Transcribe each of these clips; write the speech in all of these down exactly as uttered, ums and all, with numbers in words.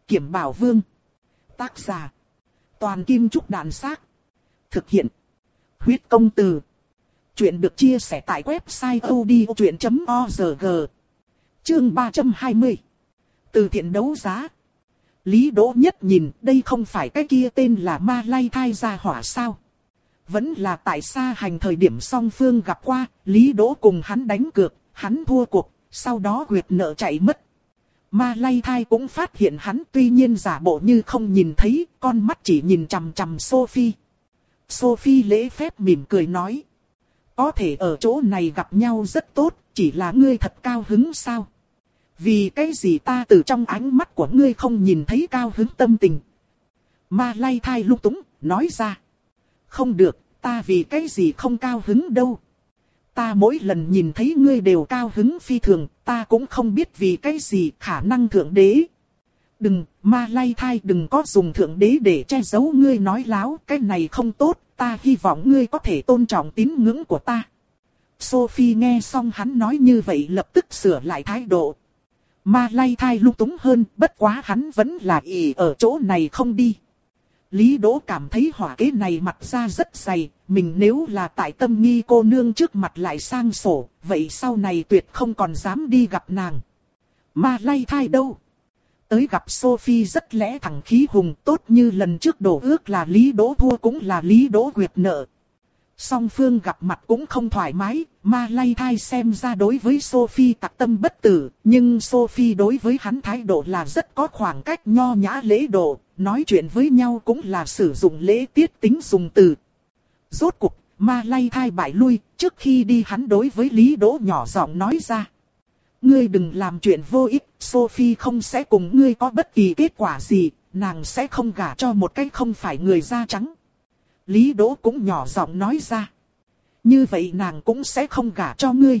Kiểm Bảo Vương. Tác giả. Toàn Kim Trúc Đàn Xác. Thực hiện. Huyết Công Từ. Chuyện được chia sẻ tại website odchuyện chấm org. Chương ba trăm hai mươi. Từ thiện đấu giá. Lý Đỗ Nhất nhìn, đây không phải cái kia tên là Ma Lay Thai gia hỏa sao? Vẫn là tại xa hành thời điểm song phương gặp qua, Lý Đỗ cùng hắn đánh cược, hắn thua cuộc, sau đó quyệt nợ chạy mất. Ma Lay Thai cũng phát hiện hắn, tuy nhiên giả bộ như không nhìn thấy, con mắt chỉ nhìn chằm chằm Sophie. Sophie lễ phép mỉm cười nói. Có thể ở chỗ này gặp nhau rất tốt, chỉ là ngươi thật cao hứng sao? Vì cái gì ta từ trong ánh mắt của ngươi không nhìn thấy cao hứng tâm tình? Ma Lay Thai lung túng, nói ra. Không được, ta vì cái gì không cao hứng đâu. Ta mỗi lần nhìn thấy ngươi đều cao hứng phi thường, ta cũng không biết vì cái gì, khả năng thượng đế. Đừng, Ma Lay Thai đừng có dùng thượng đế để che giấu ngươi nói láo, cái này không tốt, ta hy vọng ngươi có thể tôn trọng tín ngưỡng của ta. Sophie nghe xong hắn nói như vậy lập tức sửa lại thái độ. Ma Lay Thai lung túng hơn, bất quá hắn vẫn là ỷ ở chỗ này không đi. Lý Đỗ cảm thấy hỏa kế này mặt ra rất dày, mình nếu là tại Tâm Nghi cô nương trước mặt lại sang sổ, vậy sau này tuyệt không còn dám đi gặp nàng. Ma Lay Thai đâu? Tới gặp Sophie rất lẽ thẳng khí hùng, tốt như lần trước đổ ước là Lý Đỗ thua cũng là Lý Đỗ quyệt nợ. Song phương gặp mặt cũng không thoải mái, Ma Lay Thai xem ra đối với Sophie tặc tâm bất tử, nhưng Sophie đối với hắn thái độ là rất có khoảng cách nho nhã lễ độ, nói chuyện với nhau cũng là sử dụng lễ tiết tính dùng từ. Rốt cuộc, Ma Lay Thai bại lui, trước khi đi hắn đối với Lý Đỗ nhỏ giọng nói ra. Ngươi đừng làm chuyện vô ích, Sophie không sẽ cùng ngươi có bất kỳ kết quả gì, nàng sẽ không gả cho một cái không phải người da trắng. Lý Đỗ cũng nhỏ giọng nói ra. Như vậy nàng cũng sẽ không gả cho ngươi.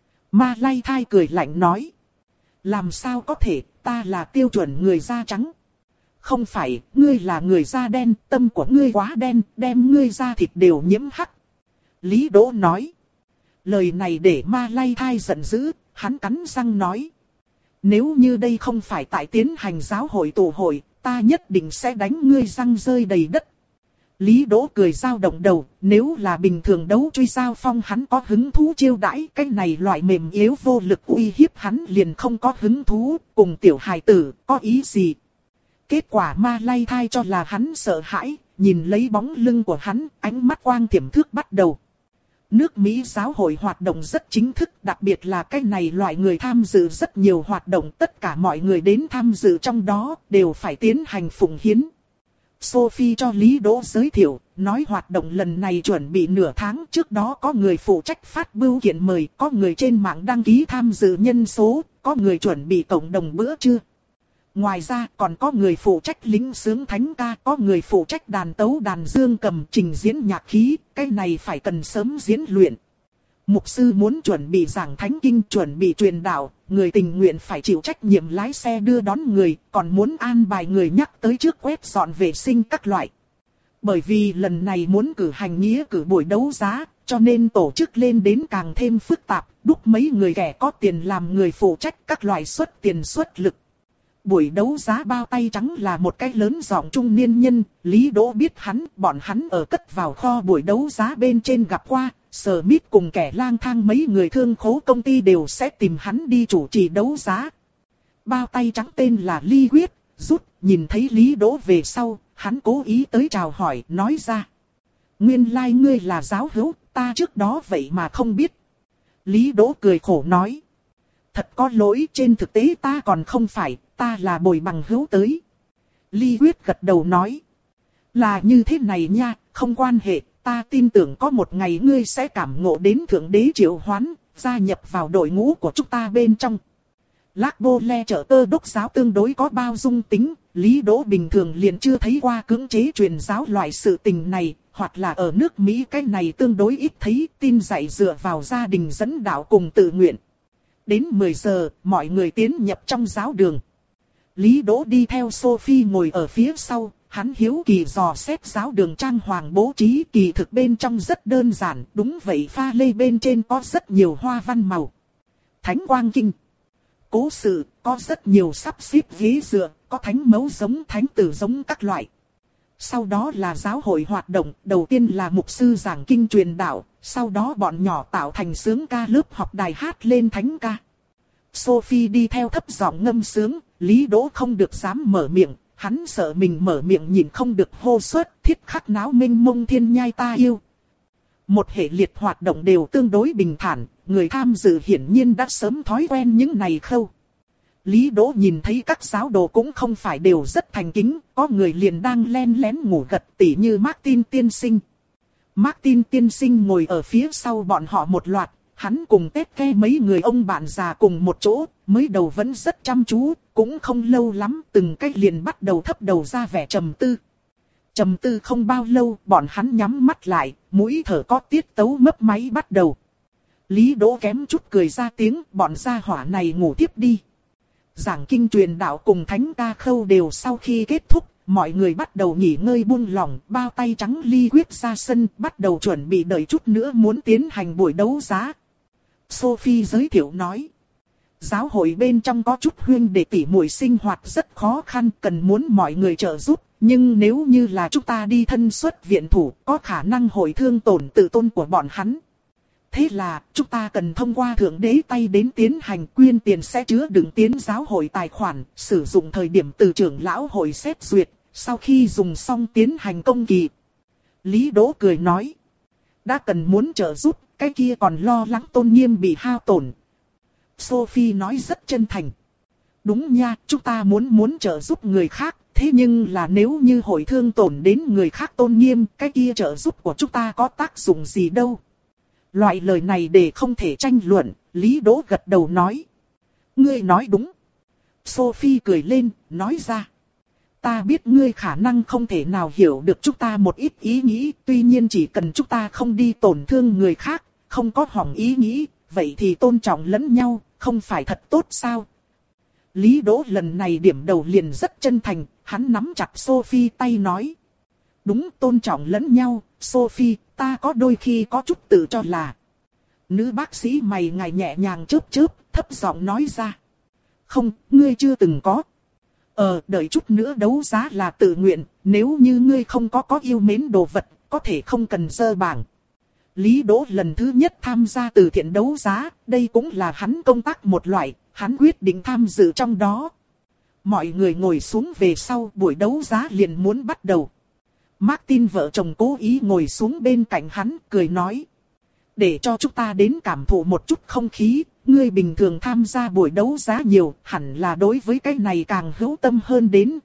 Ma Lay Thai cười lạnh nói. Làm sao có thể, ta là tiêu chuẩn người da trắng. Không phải, ngươi là người da đen, tâm của ngươi quá đen, đem ngươi da thịt đều nhiễm hắc. Lý Đỗ nói. Lời này để Ma Lay Thai giận dữ, hắn cắn răng nói. Nếu như đây không phải tại tiến hành giáo hội tụ hội, ta nhất định sẽ đánh ngươi răng rơi đầy đất. Lý Đỗ cười dao động đầu, nếu là bình thường đấu truy giao phong hắn có hứng thú chiêu đãi, cái này loại mềm yếu vô lực uy hiếp hắn liền không có hứng thú, cùng tiểu hài tử, có ý gì. Kết quả Ma Lay Thai cho là hắn sợ hãi, nhìn lấy bóng lưng của hắn, ánh mắt quang tiềm thước bắt đầu. Nước Mỹ giáo hội hoạt động rất chính thức, đặc biệt là cái này loại người tham dự rất nhiều hoạt động, tất cả mọi người đến tham dự trong đó, đều phải tiến hành phụng hiến. Sophie cho Lý Đỗ giới thiệu, nói hoạt động lần này chuẩn bị nửa tháng, trước đó có người phụ trách phát bưu kiện mời, có người trên mạng đăng ký tham dự nhân số, có người chuẩn bị cộng đồng bữa trưa. Ngoài ra còn có người phụ trách lính sướng thánh ca, có người phụ trách đàn tấu đàn dương cầm trình diễn nhạc khí, cái này phải cần sớm diễn luyện. Mục sư muốn chuẩn bị giảng thánh kinh, chuẩn bị truyền đạo, người tình nguyện phải chịu trách nhiệm lái xe đưa đón người, còn muốn an bài người nhắc tới trước quét dọn vệ sinh các loại. Bởi vì lần này muốn cử hành nghĩa cử buổi đấu giá, cho nên tổ chức lên đến càng thêm phức tạp, đúc mấy người kẻ có tiền làm người phụ trách các loại xuất tiền xuất lực. Buổi đấu giá bao tay trắng là một cái lớn giọng trung niên nhân, Lý Đỗ biết hắn, bọn hắn ở cất vào kho buổi đấu giá bên trên gặp qua, Smith cùng kẻ lang thang mấy người thương khố công ty đều sẽ tìm hắn đi chủ trì đấu giá. Bao tay trắng tên là Ly Quyết, rút, nhìn thấy Lý Đỗ về sau, hắn cố ý tới chào hỏi, nói ra. Nguyên lai like ngươi là giáo hữu, ta trước đó vậy mà không biết. Lý Đỗ cười khổ nói. Thật có lỗi, trên thực tế ta còn không phải, ta là bồi bằng hữu tới. Ly Quyết gật đầu nói. Là như thế này nha, không quan hệ, ta tin tưởng có một ngày ngươi sẽ cảm ngộ đến thượng đế triệu hoán, gia nhập vào đội ngũ của chúng ta bên trong. Lác Bô Le chợ Cơ Đốc giáo tương đối có bao dung tính, Lý Đỗ bình thường liền chưa thấy qua cưỡng chế truyền giáo loại sự tình này, hoặc là ở nước Mỹ cái này tương đối ít thấy, tin dạy dựa vào gia đình dẫn đạo cùng tự nguyện. Đến mười giờ, mọi người tiến nhập trong giáo đường. Lý Đỗ đi theo Sophie ngồi ở phía sau, hắn hiếu kỳ dò xét giáo đường trang hoàng bố trí, kỳ thực bên trong rất đơn giản, đúng vậy, pha lê bên trên có rất nhiều hoa văn màu. Thánh quang kinh. cố sự, có rất nhiều sắp xếp ghế dựa, có thánh mẫu giống thánh tử giống các loại. Sau đó là giáo hội hoạt động, đầu tiên là mục sư giảng kinh truyền đạo, sau đó bọn nhỏ tạo thành sướng ca lớp học đài hát lên thánh ca. Sophie đi theo thấp giọng ngâm sướng, Lý Đỗ không được dám mở miệng, hắn sợ mình mở miệng nhìn không được hô suất, thiết khắc náo mênh mông thiên nhai ta yêu. Một hệ liệt hoạt động đều tương đối bình thản, người tham dự hiển nhiên đã sớm thói quen những này khâu. Lý Đỗ nhìn thấy các giáo đồ cũng không phải đều rất thành kính, có người liền đang len lén ngủ gật, tỉ như Martin tiên sinh. Martin tiên sinh ngồi ở phía sau bọn họ một loạt, hắn cùng tét ke mấy người ông bạn già cùng một chỗ, mới đầu vẫn rất chăm chú, cũng không lâu lắm từng cách liền bắt đầu thấp đầu ra vẻ trầm tư. Trầm tư không bao lâu, bọn hắn nhắm mắt lại, mũi thở có tiết tấu mấp máy bắt đầu. Lý Đỗ kém chút cười ra tiếng, bọn gia hỏa này ngủ tiếp đi. Giảng kinh truyền đạo cùng thánh ca khâu đều sau khi kết thúc, mọi người bắt đầu nghỉ ngơi buông lỏng, bao tay trắng ly quyết ra sân, bắt đầu chuẩn bị đợi chút nữa muốn tiến hành buổi đấu giá. Sophie giới thiệu nói, giáo hội bên trong có chút huynh đệ tỷ muội sinh hoạt rất khó khăn, cần muốn mọi người trợ giúp, nhưng nếu như là chúng ta đi thân xuất viện thủ, có khả năng hội thương tổn tự tôn của bọn hắn. Thế là, chúng ta cần thông qua thượng đế tay đến tiến hành quyên tiền sẽ chứa đựng tiến giáo hội tài khoản, sử dụng thời điểm từ trưởng lão hội xét duyệt, sau khi dùng xong tiến hành công kỳ. Lý Đỗ cười nói, đã cần muốn trợ giúp, cái kia còn lo lắng tôn nghiêm bị hao tổn. Sophie nói rất chân thành. Đúng nha, chúng ta muốn muốn trợ giúp người khác, thế nhưng là nếu như hội thương tổn đến người khác tôn nghiêm, cái kia trợ giúp của chúng ta có tác dụng gì đâu. Loại lời này để không thể tranh luận, Lý Đỗ gật đầu nói. Ngươi nói đúng. Sophie cười lên, nói ra. Ta biết ngươi khả năng không thể nào hiểu được chúng ta một ít ý nghĩ, tuy nhiên chỉ cần chúng ta không đi tổn thương người khác, không có hỏng ý nghĩ, vậy thì tôn trọng lẫn nhau, không phải thật tốt sao? Lý Đỗ lần này điểm đầu liền rất chân thành, hắn nắm chặt Sophie tay nói. Đúng, tôn trọng lẫn nhau, Sophie, ta có đôi khi có chút tự cho là. Nữ bác sĩ mày ngài nhẹ nhàng chớp chớp, thấp giọng nói ra. Không, ngươi chưa từng có. Ờ, đợi chút nữa đấu giá là tự nguyện, nếu như ngươi không có có yêu mến đồ vật, có thể không cần dơ bảng. Lý Đỗ lần thứ nhất tham gia từ thiện đấu giá, đây cũng là hắn công tác một loại, hắn quyết định tham dự trong đó. Mọi người ngồi xuống về sau, buổi đấu giá liền muốn bắt đầu. Martin vợ chồng cố ý ngồi xuống bên cạnh hắn, cười nói. Để cho chúng ta đến cảm thụ một chút không khí, ngươi bình thường tham gia buổi đấu giá nhiều, hẳn là đối với cái này càng hữu tâm hơn đến.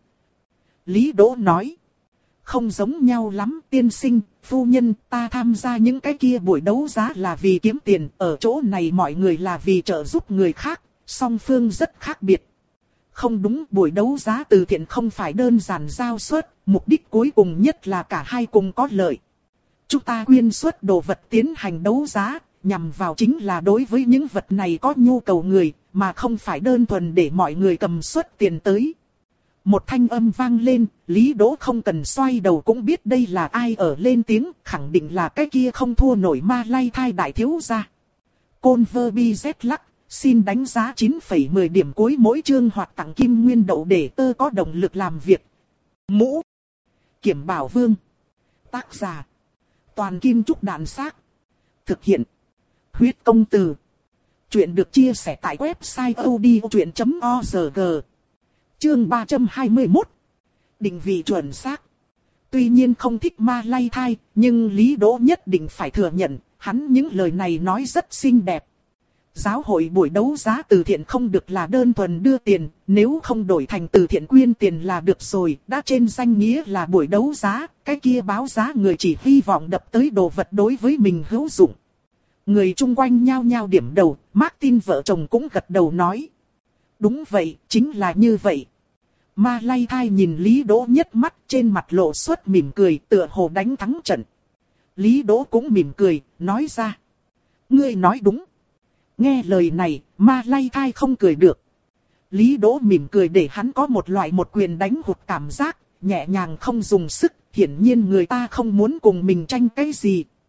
Lý Đỗ nói. Không giống nhau lắm, tiên sinh, phu nhân, ta tham gia những cái kia buổi đấu giá là vì kiếm tiền, ở chỗ này mọi người là vì trợ giúp người khác, song phương rất khác biệt. Không đúng, buổi đấu giá từ thiện không phải đơn giản giao suất, mục đích cuối cùng nhất là cả hai cùng có lợi. Chúng ta quyên suất đồ vật tiến hành đấu giá, nhằm vào chính là đối với những vật này có nhu cầu người, mà không phải đơn thuần để mọi người cầm suất tiền tới. Một thanh âm vang lên, Lý Đỗ không cần xoay đầu cũng biết đây là ai ở lên tiếng, khẳng định là cái kia không thua nổi ma lay thai đại thiếu gia. Converbi lắc, xin đánh giá chín phẩy mười điểm cuối mỗi chương hoặc tặng kim nguyên đậu để tơ có động lực làm việc. Mũ Kiểm Bảo Vương. Tác giả Toàn Kim Trúc Đạn Xác. Thực hiện Huyết Công Từ. Chuyện được chia sẻ tại website odchuyện chấm org. Chương ba trăm hai mươi mốt. Định vị chuẩn xác. Tuy nhiên không thích ma lay thai, nhưng Lý Đỗ nhất định phải thừa nhận, hắn những lời này nói rất xinh đẹp. Giáo hội buổi đấu giá từ thiện không được là đơn thuần đưa tiền, nếu không đổi thành từ thiện quyên tiền là được rồi, đã trên danh nghĩa là buổi đấu giá, cái kia báo giá người chỉ hy vọng đập tới đồ vật đối với mình hữu dụng. Người chung quanh nhao nhao điểm đầu, Martin vợ chồng cũng gật đầu nói. Đúng vậy, chính là như vậy. Ma lay thai nhìn Lý Đỗ nhất mắt, trên mặt lộ xuất mỉm cười, tựa hồ đánh thắng trận. Lý Đỗ cũng mỉm cười, nói ra. Ngươi nói đúng. Nghe lời này, ma lay thai không cười được. Lý Đỗ mỉm cười để hắn có một loại một quyền đánh hụt cảm giác, nhẹ nhàng không dùng sức, hiển nhiên người ta không muốn cùng mình tranh cái gì.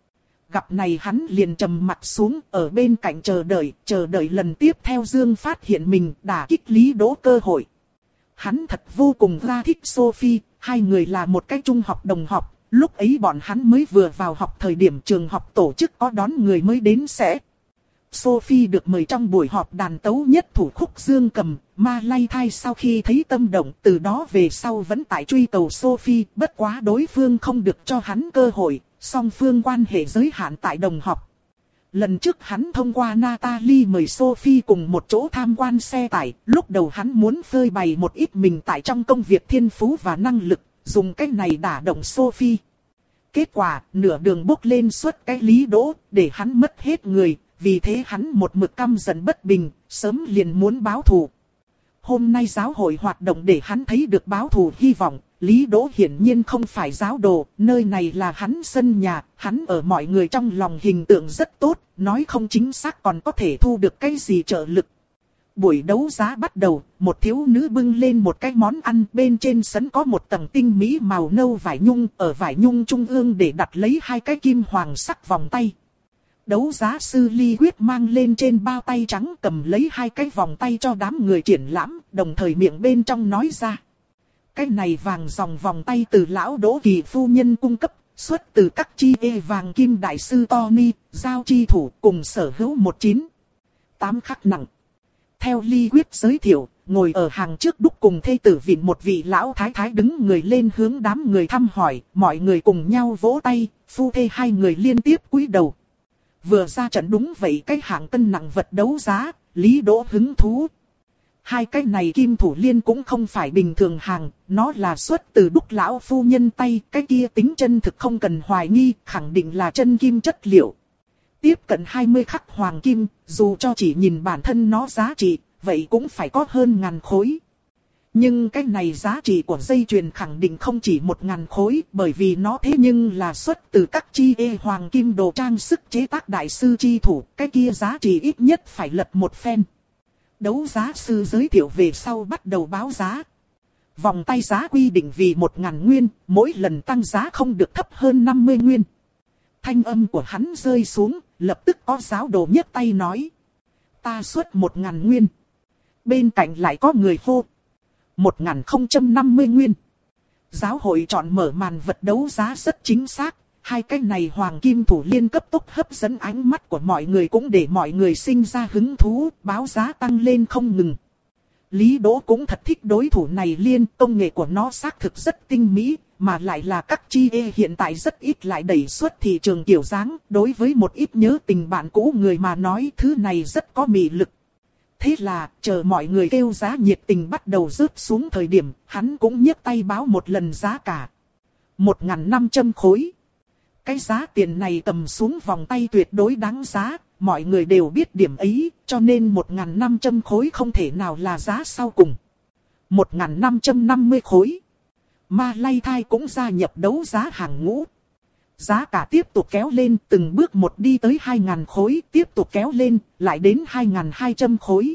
gặp này hắn liền trầm mặt xuống ở bên cạnh chờ đợi, chờ đợi lần tiếp theo Dương phát hiện mình đả kích Lý Đỗ cơ hội. Hắn thật vô cùng ra thích Sophie, hai người là một cái trung học đồng học, lúc ấy bọn hắn mới vừa vào học thời điểm trường học tổ chức có đón người mới đến sẽ. Sophie được mời trong buổi họp đàn tấu nhất thủ khúc dương cầm, Ma Lay Thai sau khi thấy tâm động từ đó về sau vẫn tại truy cầu Sophie, bất quá đối phương không được cho hắn cơ hội, song phương quan hệ giới hạn tại đồng học. Lần trước hắn thông qua Natalie mời Sophie cùng một chỗ tham quan xe tải, lúc đầu hắn muốn phơi bày một ít mình tại trong công việc thiên phú và năng lực, dùng cách này đả động Sophie. Kết quả, nửa đường bốc lên suốt cái Lý Đỗ, để hắn mất hết người, vì thế hắn một mực căm giận bất bình, sớm liền muốn báo thù. Hôm nay giáo hội hoạt động để hắn thấy được báo thù hy vọng, Lý Đỗ hiển nhiên không phải giáo đồ, nơi này là hắn sân nhà, hắn ở mọi người trong lòng hình tượng rất tốt, nói không chính xác còn có thể thu được cái gì trợ lực. Buổi đấu giá bắt đầu, một thiếu nữ bưng lên một cái món ăn, bên trên sấn có một tầng tinh mỹ màu nâu vải nhung, ở vải nhung trung ương để đặt lấy hai cái kim hoàng sắc vòng tay. Đấu giá sư Ly Quyết mang lên trên bao tay trắng cầm lấy hai cái vòng tay cho đám người triển lãm, đồng thời miệng bên trong nói ra. Cái này vàng dòng vòng tay từ lão Đỗ Kỳ phu nhân cung cấp, xuất từ các chi ê vàng kim đại sư Tony, giao chi thủ cùng sở hữu một chín tám khắc nặng. Theo Ly Quyết giới thiệu, ngồi ở hàng trước đúc cùng thê tử vịn một vị lão thái thái đứng người lên hướng đám người thăm hỏi, mọi người cùng nhau vỗ tay, phu thê hai người liên tiếp cúi đầu. Vừa ra trận đúng vậy cái hạng cân nặng vật đấu giá, Lý Đỗ hứng thú. Hai cái này kim thủ liên cũng không phải bình thường hàng, nó là xuất từ đúc lão phu nhân tay, cái kia tính chân thực không cần hoài nghi, khẳng định là chân kim chất liệu. Tiếp cận hai mươi khắc hoàng kim, dù cho chỉ nhìn bản thân nó giá trị, vậy cũng phải có hơn ngàn khối. Nhưng cái này giá trị của dây chuyền khẳng định không chỉ một ngàn khối, bởi vì nó thế nhưng là xuất từ các chi ê hoàng kim đồ trang sức chế tác đại sư chi thủ, cái kia giá trị ít nhất phải lật một phen. Đấu giá sư giới thiệu về sau bắt đầu báo giá. Vòng tay giá quy định vì một ngàn nguyên, mỗi lần tăng giá không được thấp hơn năm mươi nguyên. Thanh âm của hắn rơi xuống, lập tức có giáo đồ nhấc tay nói. Ta xuất một ngàn nguyên. Bên cạnh lại có người hô. Một ngàn không trăm năm mươi nguyên. Giáo hội chọn mở màn vật đấu giá rất chính xác. Hai cái này hoàng kim thủ liên cấp tốc hấp dẫn ánh mắt của mọi người cũng để mọi người sinh ra hứng thú, báo giá tăng lên không ngừng. Lý Đỗ cũng thật thích đối thủ này liên, công nghệ của nó xác thực rất tinh mỹ, mà lại là các chi ê hiện tại rất ít lại đẩy xuất thị trường kiểu dáng, đối với một ít nhớ tình bạn cũ người mà nói thứ này rất có mị lực. Thế là, chờ mọi người kêu giá nhiệt tình bắt đầu rớt xuống thời điểm, hắn cũng nhấc tay báo một lần giá cả. Một ngàn năm trăm khối. Cái giá tiền này tầm xuống vòng tay tuyệt đối đáng giá, mọi người đều biết điểm ấy, cho nên một ngàn năm trăm khối không thể nào là giá sau cùng. một ngàn năm trăm năm mươi khối. Ma Lay Thai cũng gia nhập đấu giá hàng ngũ. Giá cả tiếp tục kéo lên, từng bước một đi tới hai ngàn khối, tiếp tục kéo lên, lại đến hai ngàn hai trăm khối.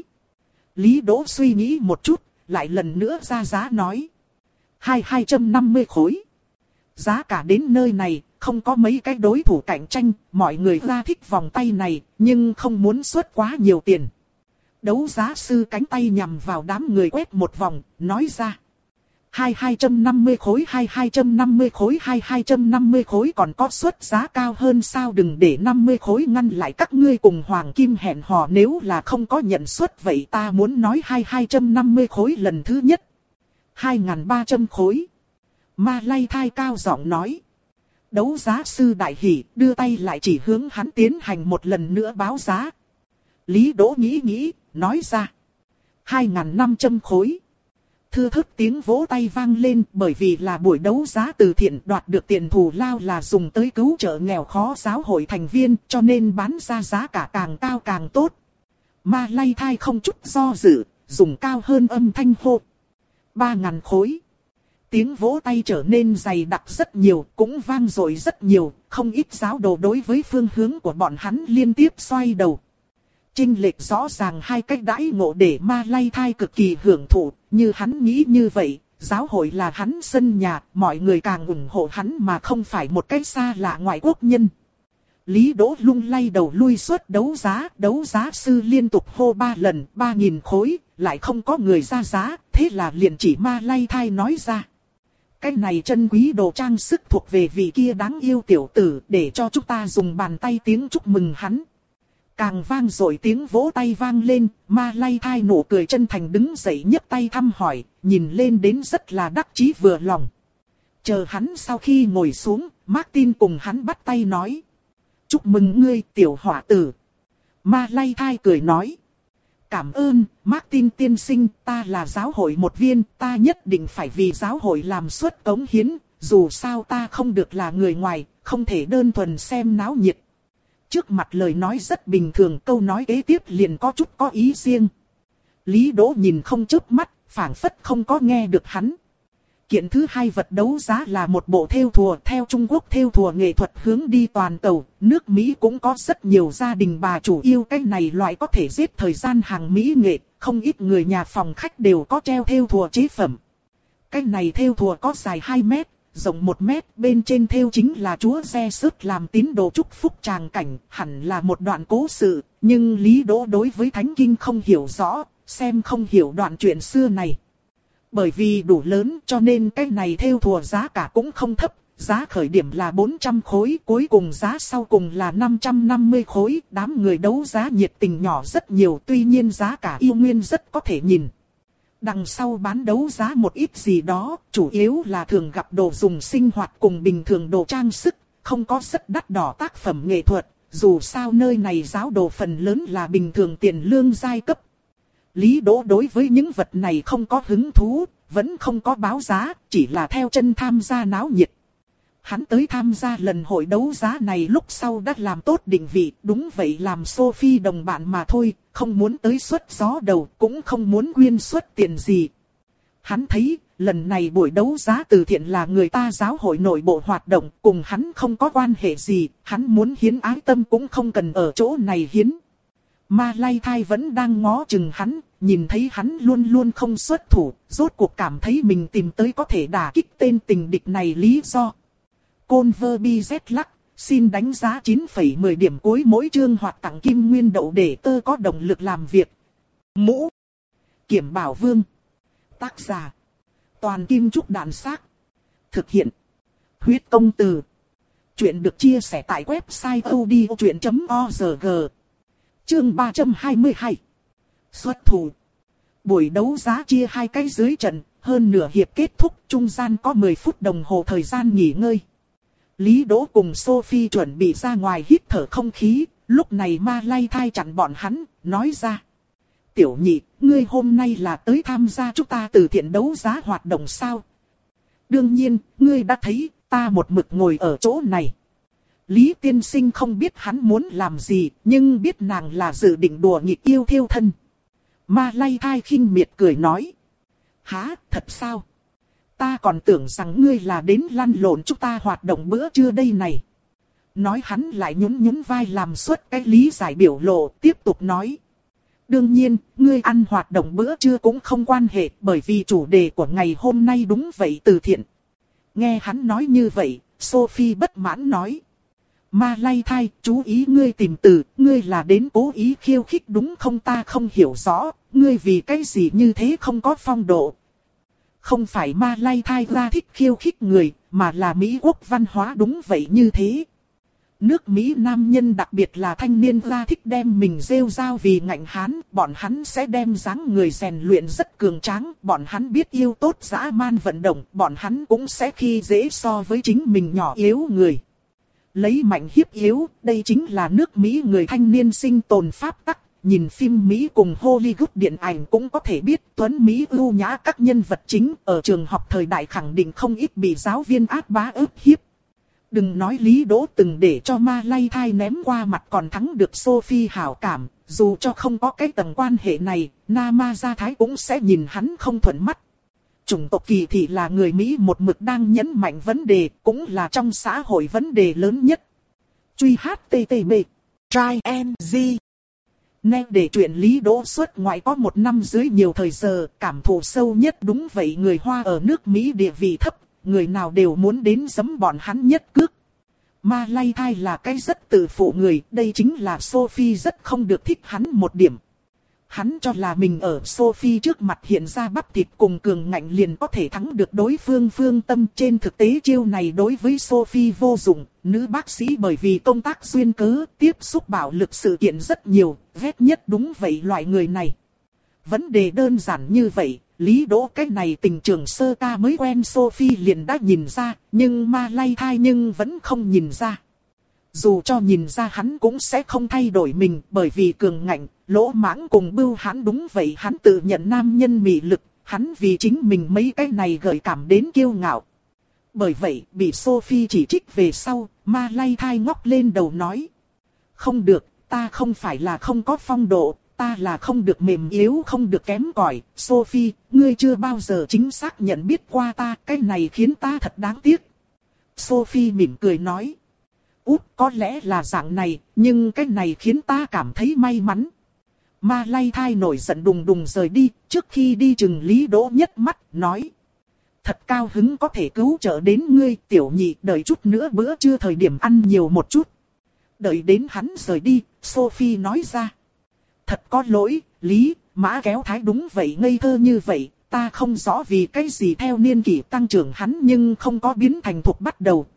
Lý Đỗ suy nghĩ một chút, lại lần nữa ra giá nói. hai nghìn hai trăm năm mươi khối. Giá cả đến nơi này, không có mấy cái đối thủ cạnh tranh, mọi người ra thích vòng tay này, nhưng không muốn xuất quá nhiều tiền. Đấu giá sư cánh tay nhằm vào đám người quét một vòng, nói ra. hai nghìn hai trăm năm mươi khối, hai nghìn hai trăm năm mươi khối, hai nghìn hai trăm năm mươi khối còn có suất giá cao hơn sao, đừng để năm mươi khối ngăn lại các ngươi cùng Hoàng Kim hẹn hò, nếu là không có nhận suất vậy ta muốn nói hai nghìn hai trăm năm mươi khối lần thứ nhất. hai nghìn ba trăm khối. Ma Lay Thai cao giọng nói. Đấu giá sư đại hỉ, đưa tay lại chỉ hướng hắn tiến hành một lần nữa báo giá. Lý Đỗ nghĩ nghĩ, nói ra. hai nghìn năm trăm khối. Thưa thức tiếng vỗ tay vang lên, bởi vì là buổi đấu giá từ thiện, đoạt được tiền thù lao là dùng tới cứu trợ nghèo khó giáo hội thành viên, cho nên bán ra giá cả càng cao càng tốt. Ma Lay Thai không chút do dự, dùng cao hơn âm thanh hô. ba nghìn khối. Tiếng vỗ tay trở nên dày đặc rất nhiều, cũng vang dội rất nhiều, không ít giáo đồ đối với phương hướng của bọn hắn liên tiếp xoay đầu. Chênh lệch rõ ràng hai cách đãi ngộ để Ma Lay Thai cực kỳ hưởng thụ, như hắn nghĩ như vậy, giáo hội là hắn sân nhà, mọi người càng ủng hộ hắn mà không phải một cách xa lạ ngoại quốc nhân. Lý Đỗ lung lay đầu lui suất đấu giá, đấu giá sư liên tục hô ba lần, ba nghìn khối, lại không có người ra giá, thế là liền chỉ Ma Lay Thai nói ra. Cái này chân quý đồ trang sức thuộc về vị kia đáng yêu tiểu tử, để cho chúng ta dùng bàn tay tiếng chúc mừng hắn. Càng vang dội tiếng vỗ tay vang lên, Ma Lay Thai nụ cười chân thành đứng dậy nhấc tay thăm hỏi, nhìn lên đến rất là đắc chí vừa lòng. Chờ hắn sau khi ngồi xuống, Martin cùng hắn bắt tay nói. Chúc mừng ngươi tiểu hỏa tử. Ma Lay Thai cười nói. Cảm ơn, Martin tiên sinh, ta là giáo hội một viên, ta nhất định phải vì giáo hội làm suất cống hiến, dù sao ta không được là người ngoài, không thể đơn thuần xem náo nhiệt. Trước mặt lời nói rất bình thường, câu nói kế tiếp liền có chút có ý riêng. Lý Đỗ nhìn không chớp mắt, phảng phất không có nghe được hắn. Kiện thứ hai vật đấu giá là một bộ thêu thùa, theo Trung Quốc thêu thùa nghệ thuật hướng đi toàn cầu, nước Mỹ cũng có rất nhiều gia đình bà chủ yêu cái này loại có thể giết thời gian hàng mỹ nghệ, không ít người nhà phòng khách đều có treo thêu thùa chế phẩm. Cái này thêu thùa có dài hai mét, rộng một mét, bên trên thêu chính là Chúa Giê-xu làm tín đồ chúc phúc tràng cảnh, hẳn là một đoạn cố sự, nhưng Lý Đỗ đối với Thánh Kinh không hiểu rõ, xem không hiểu đoạn chuyện xưa này. Bởi vì đủ lớn cho nên cái này thêu thùa giá cả cũng không thấp, giá khởi điểm là bốn trăm khối, cuối cùng giá sau cùng là năm trăm năm mươi khối, đám người đấu giá nhiệt tình nhỏ rất nhiều, tuy nhiên giá cả yêu nguyên rất có thể nhìn. Đằng sau bán đấu giá một ít gì đó, chủ yếu là thường gặp đồ dùng sinh hoạt cùng bình thường đồ trang sức, không có rất đắt đỏ tác phẩm nghệ thuật, dù sao nơi này giáo đồ phần lớn là bình thường tiền lương giai cấp. Lý Đỗ đối với những vật này không có hứng thú, vẫn không có báo giá, chỉ là theo chân tham gia náo nhiệt. Hắn tới tham gia lần hội đấu giá này lúc sau đã làm tốt định vị, đúng vậy làm Sophie đồng bạn mà thôi, không muốn tới suất gió đầu, cũng không muốn quyên suất tiền gì. Hắn thấy, lần này buổi đấu giá từ thiện là người ta giáo hội nội bộ hoạt động, cùng hắn không có quan hệ gì, hắn muốn hiến ái tâm cũng không cần ở chỗ này hiến. Ma Lay Thai vẫn đang ngó chừng hắn, nhìn thấy hắn luôn luôn không xuất thủ, rốt cuộc cảm thấy mình tìm tới có thể đả kích tên tình địch này lý do. Converbiz lắc, xin đánh giá chín phẩy mười điểm cuối mỗi chương hoặc tặng kim nguyên đậu để tơ có động lực làm việc. Mũ Kiểm Bảo Vương. Tác giả Toàn Kim Trúc Đàn Xác. Thực hiện Huyết Công Từ. Chuyện được chia sẻ tại website audiochuyện chấm org. Chương ba trăm hai mươi hai. Xuất thủ. Buổi đấu giá chia hai cái dưới trận, hơn nửa hiệp kết thúc, trung gian có mười phút đồng hồ thời gian nghỉ ngơi. Lý Đỗ cùng Sophie chuẩn bị ra ngoài hít thở không khí, lúc này Ma Lay Thai chặn bọn hắn, nói ra. Tiểu nhị, ngươi hôm nay là tới tham gia chúng ta từ thiện đấu giá hoạt động sao? Đương nhiên, ngươi đã thấy, ta một mực ngồi ở chỗ này. Lý tiên sinh không biết hắn muốn làm gì, nhưng biết nàng là dự định đùa nghịch yêu thiêu thân. Ma Lay Thai khinh miệt cười nói. Hả, thật sao? Ta còn tưởng rằng ngươi là đến lăn lộn chúng ta hoạt động bữa trưa đây này. Nói hắn lại nhún nhún vai làm suốt cái lý giải biểu lộ, tiếp tục nói. Đương nhiên, ngươi ăn hoạt động bữa trưa cũng không quan hệ, bởi vì chủ đề của ngày hôm nay đúng vậy từ thiện. Nghe hắn nói như vậy, Sophie bất mãn nói. Ma Lay Thai, chú ý ngươi tìm từ, ngươi là đến cố ý khiêu khích đúng không, ta không hiểu rõ, ngươi vì cái gì như thế không có phong độ. Không phải Ma Lay Thai ra thích khiêu khích người, mà là Mỹ quốc văn hóa đúng vậy như thế. Nước Mỹ nam nhân đặc biệt là thanh niên ra thích đem mình rêu rao vì ngạnh hán, bọn hắn sẽ đem dáng người rèn luyện rất cường tráng, bọn hắn biết yêu tốt dã man vận động, bọn hắn cũng sẽ khi dễ so với chính mình nhỏ yếu người. Lấy mạnh hiếp yếu, đây chính là nước Mỹ người thanh niên sinh tồn pháp tắc. Nhìn phim Mỹ cùng Hollywood điện ảnh cũng có thể biết tuấn Mỹ ưu nhã các nhân vật chính ở trường học thời đại khẳng định không ít bị giáo viên ác bá ức hiếp. Đừng nói Lý Đỗ từng để cho Ma Lay Thai ném qua mặt còn thắng được Sophie hảo cảm, dù cho không có cái tầng quan hệ này, Nama Gia Thái cũng sẽ nhìn hắn không thuận mắt. Chủng tộc kỳ thị là người Mỹ một mực đang nhấn mạnh vấn đề, cũng là trong xã hội vấn đề lớn nhất. Truy hát tê tê bê, try and Z. Nghe để chuyện Lý Đỗ xuất ngoại có một năm dưới nhiều thời giờ, cảm thụ sâu nhất đúng vậy, người Hoa ở nước Mỹ địa vị thấp, người nào đều muốn đến giẫm bọn hắn nhất cước. Ma Lay Thai là cái rất tự phụ người, đây chính là Sophie rất không được thích hắn một điểm. Hắn cho là mình ở Sophie trước mặt hiện ra bắp thịt cùng cường ngạnh liền có thể thắng được đối phương phương tâm. Trên thực tế chiêu này đối với Sophie vô dụng, nữ bác sĩ bởi vì công tác duyên cớ, tiếp xúc bạo lực sự kiện rất nhiều, ghét nhất đúng vậy loại người này. Vấn đề đơn giản như vậy, Lý Đỗ cái này tình trường sơ ca mới quen Sophie liền đã nhìn ra, nhưng Ma Lay Thai nhưng vẫn không nhìn ra. Dù cho nhìn ra hắn cũng sẽ không thay đổi mình, bởi vì cường ngạnh, lỗ mãng cùng bưu hãn đúng vậy, hắn tự nhận nam nhân mị lực, hắn vì chính mình mấy cái này gợi cảm đến kiêu ngạo. Bởi vậy, bị Sophie chỉ trích về sau, Ma Lay Thai ngóc lên đầu nói. Không được, ta không phải là không có phong độ, ta là không được mềm yếu, không được kém cỏi. Sophie, ngươi chưa bao giờ chính xác nhận biết qua ta, cái này khiến ta thật đáng tiếc. Sophie mỉm cười nói. Út, có lẽ là dạng này, nhưng cái này khiến ta cảm thấy may mắn. Ma Lay Thai nổi giận đùng đùng rời đi, trước khi đi chừng Lý Đỗ nhất mắt, nói. Thật cao hứng có thể cứu trợ đến ngươi, tiểu nhị, đợi chút nữa bữa trưa thời điểm ăn nhiều một chút. Đợi đến hắn rời đi, Sophie nói ra. Thật có lỗi, Lý, Mã kéo thái đúng vậy, ngây thơ như vậy, ta không rõ vì cái gì theo niên kỷ tăng trưởng hắn nhưng không có biến thành thục bắt đầu.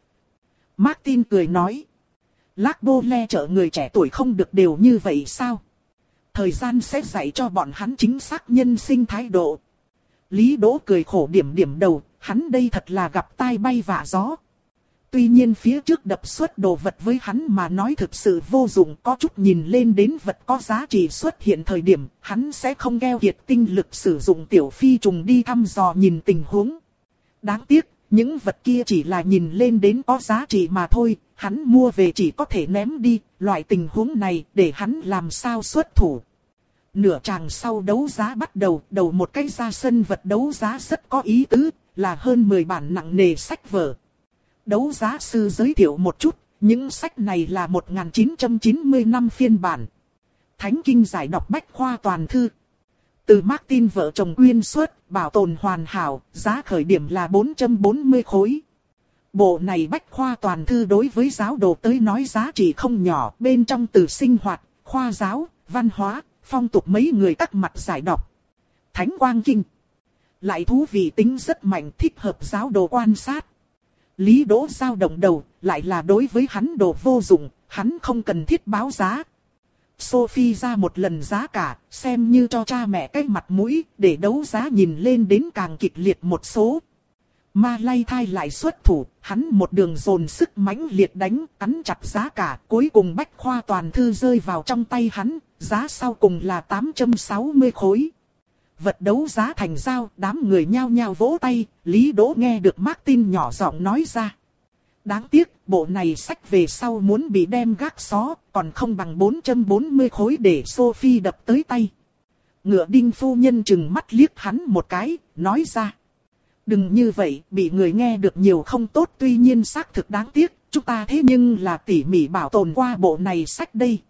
Martin cười nói. Lác Bô Le trợ người trẻ tuổi không được đều như vậy sao? Thời gian sẽ dạy cho bọn hắn chính xác nhân sinh thái độ. Lý Đỗ cười khổ điểm điểm đầu, hắn đây thật là gặp tai bay vạ gió. Tuy nhiên phía trước đập xuất đồ vật với hắn mà nói thực sự vô dụng, có chút nhìn lên đến vật có giá trị xuất hiện thời điểm, hắn sẽ không keo kiệt tinh lực sử dụng tiểu phi trùng đi thăm dò nhìn tình huống. Đáng tiếc, những vật kia chỉ là nhìn lên đến có giá trị mà thôi, hắn mua về chỉ có thể ném đi, loại tình huống này để hắn làm sao xuất thủ. Nửa tràng sau đấu giá bắt đầu, đầu một cái ra sân vật đấu giá rất có ý tứ, là hơn mười bản nặng nề sách vở. Đấu giá sư giới thiệu một chút, những sách này là một nghìn chín trăm chín mươi năm phiên bản. Thánh Kinh giải đọc bách khoa toàn thư. Từ Martin vợ chồng quyên xuất, bảo tồn hoàn hảo, giá khởi điểm là bốn trăm bốn mươi khối. Bộ này bách khoa toàn thư đối với giáo đồ tới nói giá trị không nhỏ, bên trong từ sinh hoạt, khoa giáo, văn hóa, phong tục mấy người các mặt giải đọc. Thánh Quang Kinh. Lại thú vị tính rất mạnh, thích hợp giáo đồ quan sát. Lý Đỗ dao động đầu, lại là đối với hắn đồ vô dụng, hắn không cần thiết báo giá. Sophie ra một lần giá cả, xem như cho cha mẹ cái mặt mũi, để đấu giá nhìn lên đến càng kịch liệt một số. Ma Lay Thai lại xuất thủ, hắn một đường dồn sức mãnh liệt đánh, cắn chặt giá cả, cuối cùng bách khoa toàn thư rơi vào trong tay hắn, giá sau cùng là tám trăm sáu mươi khối. Vật đấu giá thành giao, đám người nhao nhao vỗ tay, Lý Đỗ nghe được Martin nhỏ giọng nói ra. Đáng tiếc, bộ này sách về sau muốn bị đem gác xó, còn không bằng bốn trăm bốn mươi khối để Sophie đập tới tay. Ngựa Đinh phu nhân chừng mắt liếc hắn một cái, nói ra. Đừng như vậy, bị người nghe được nhiều không tốt, tuy nhiên xác thực đáng tiếc, chúng ta thế nhưng là tỉ mỉ bảo tồn qua bộ này sách đây.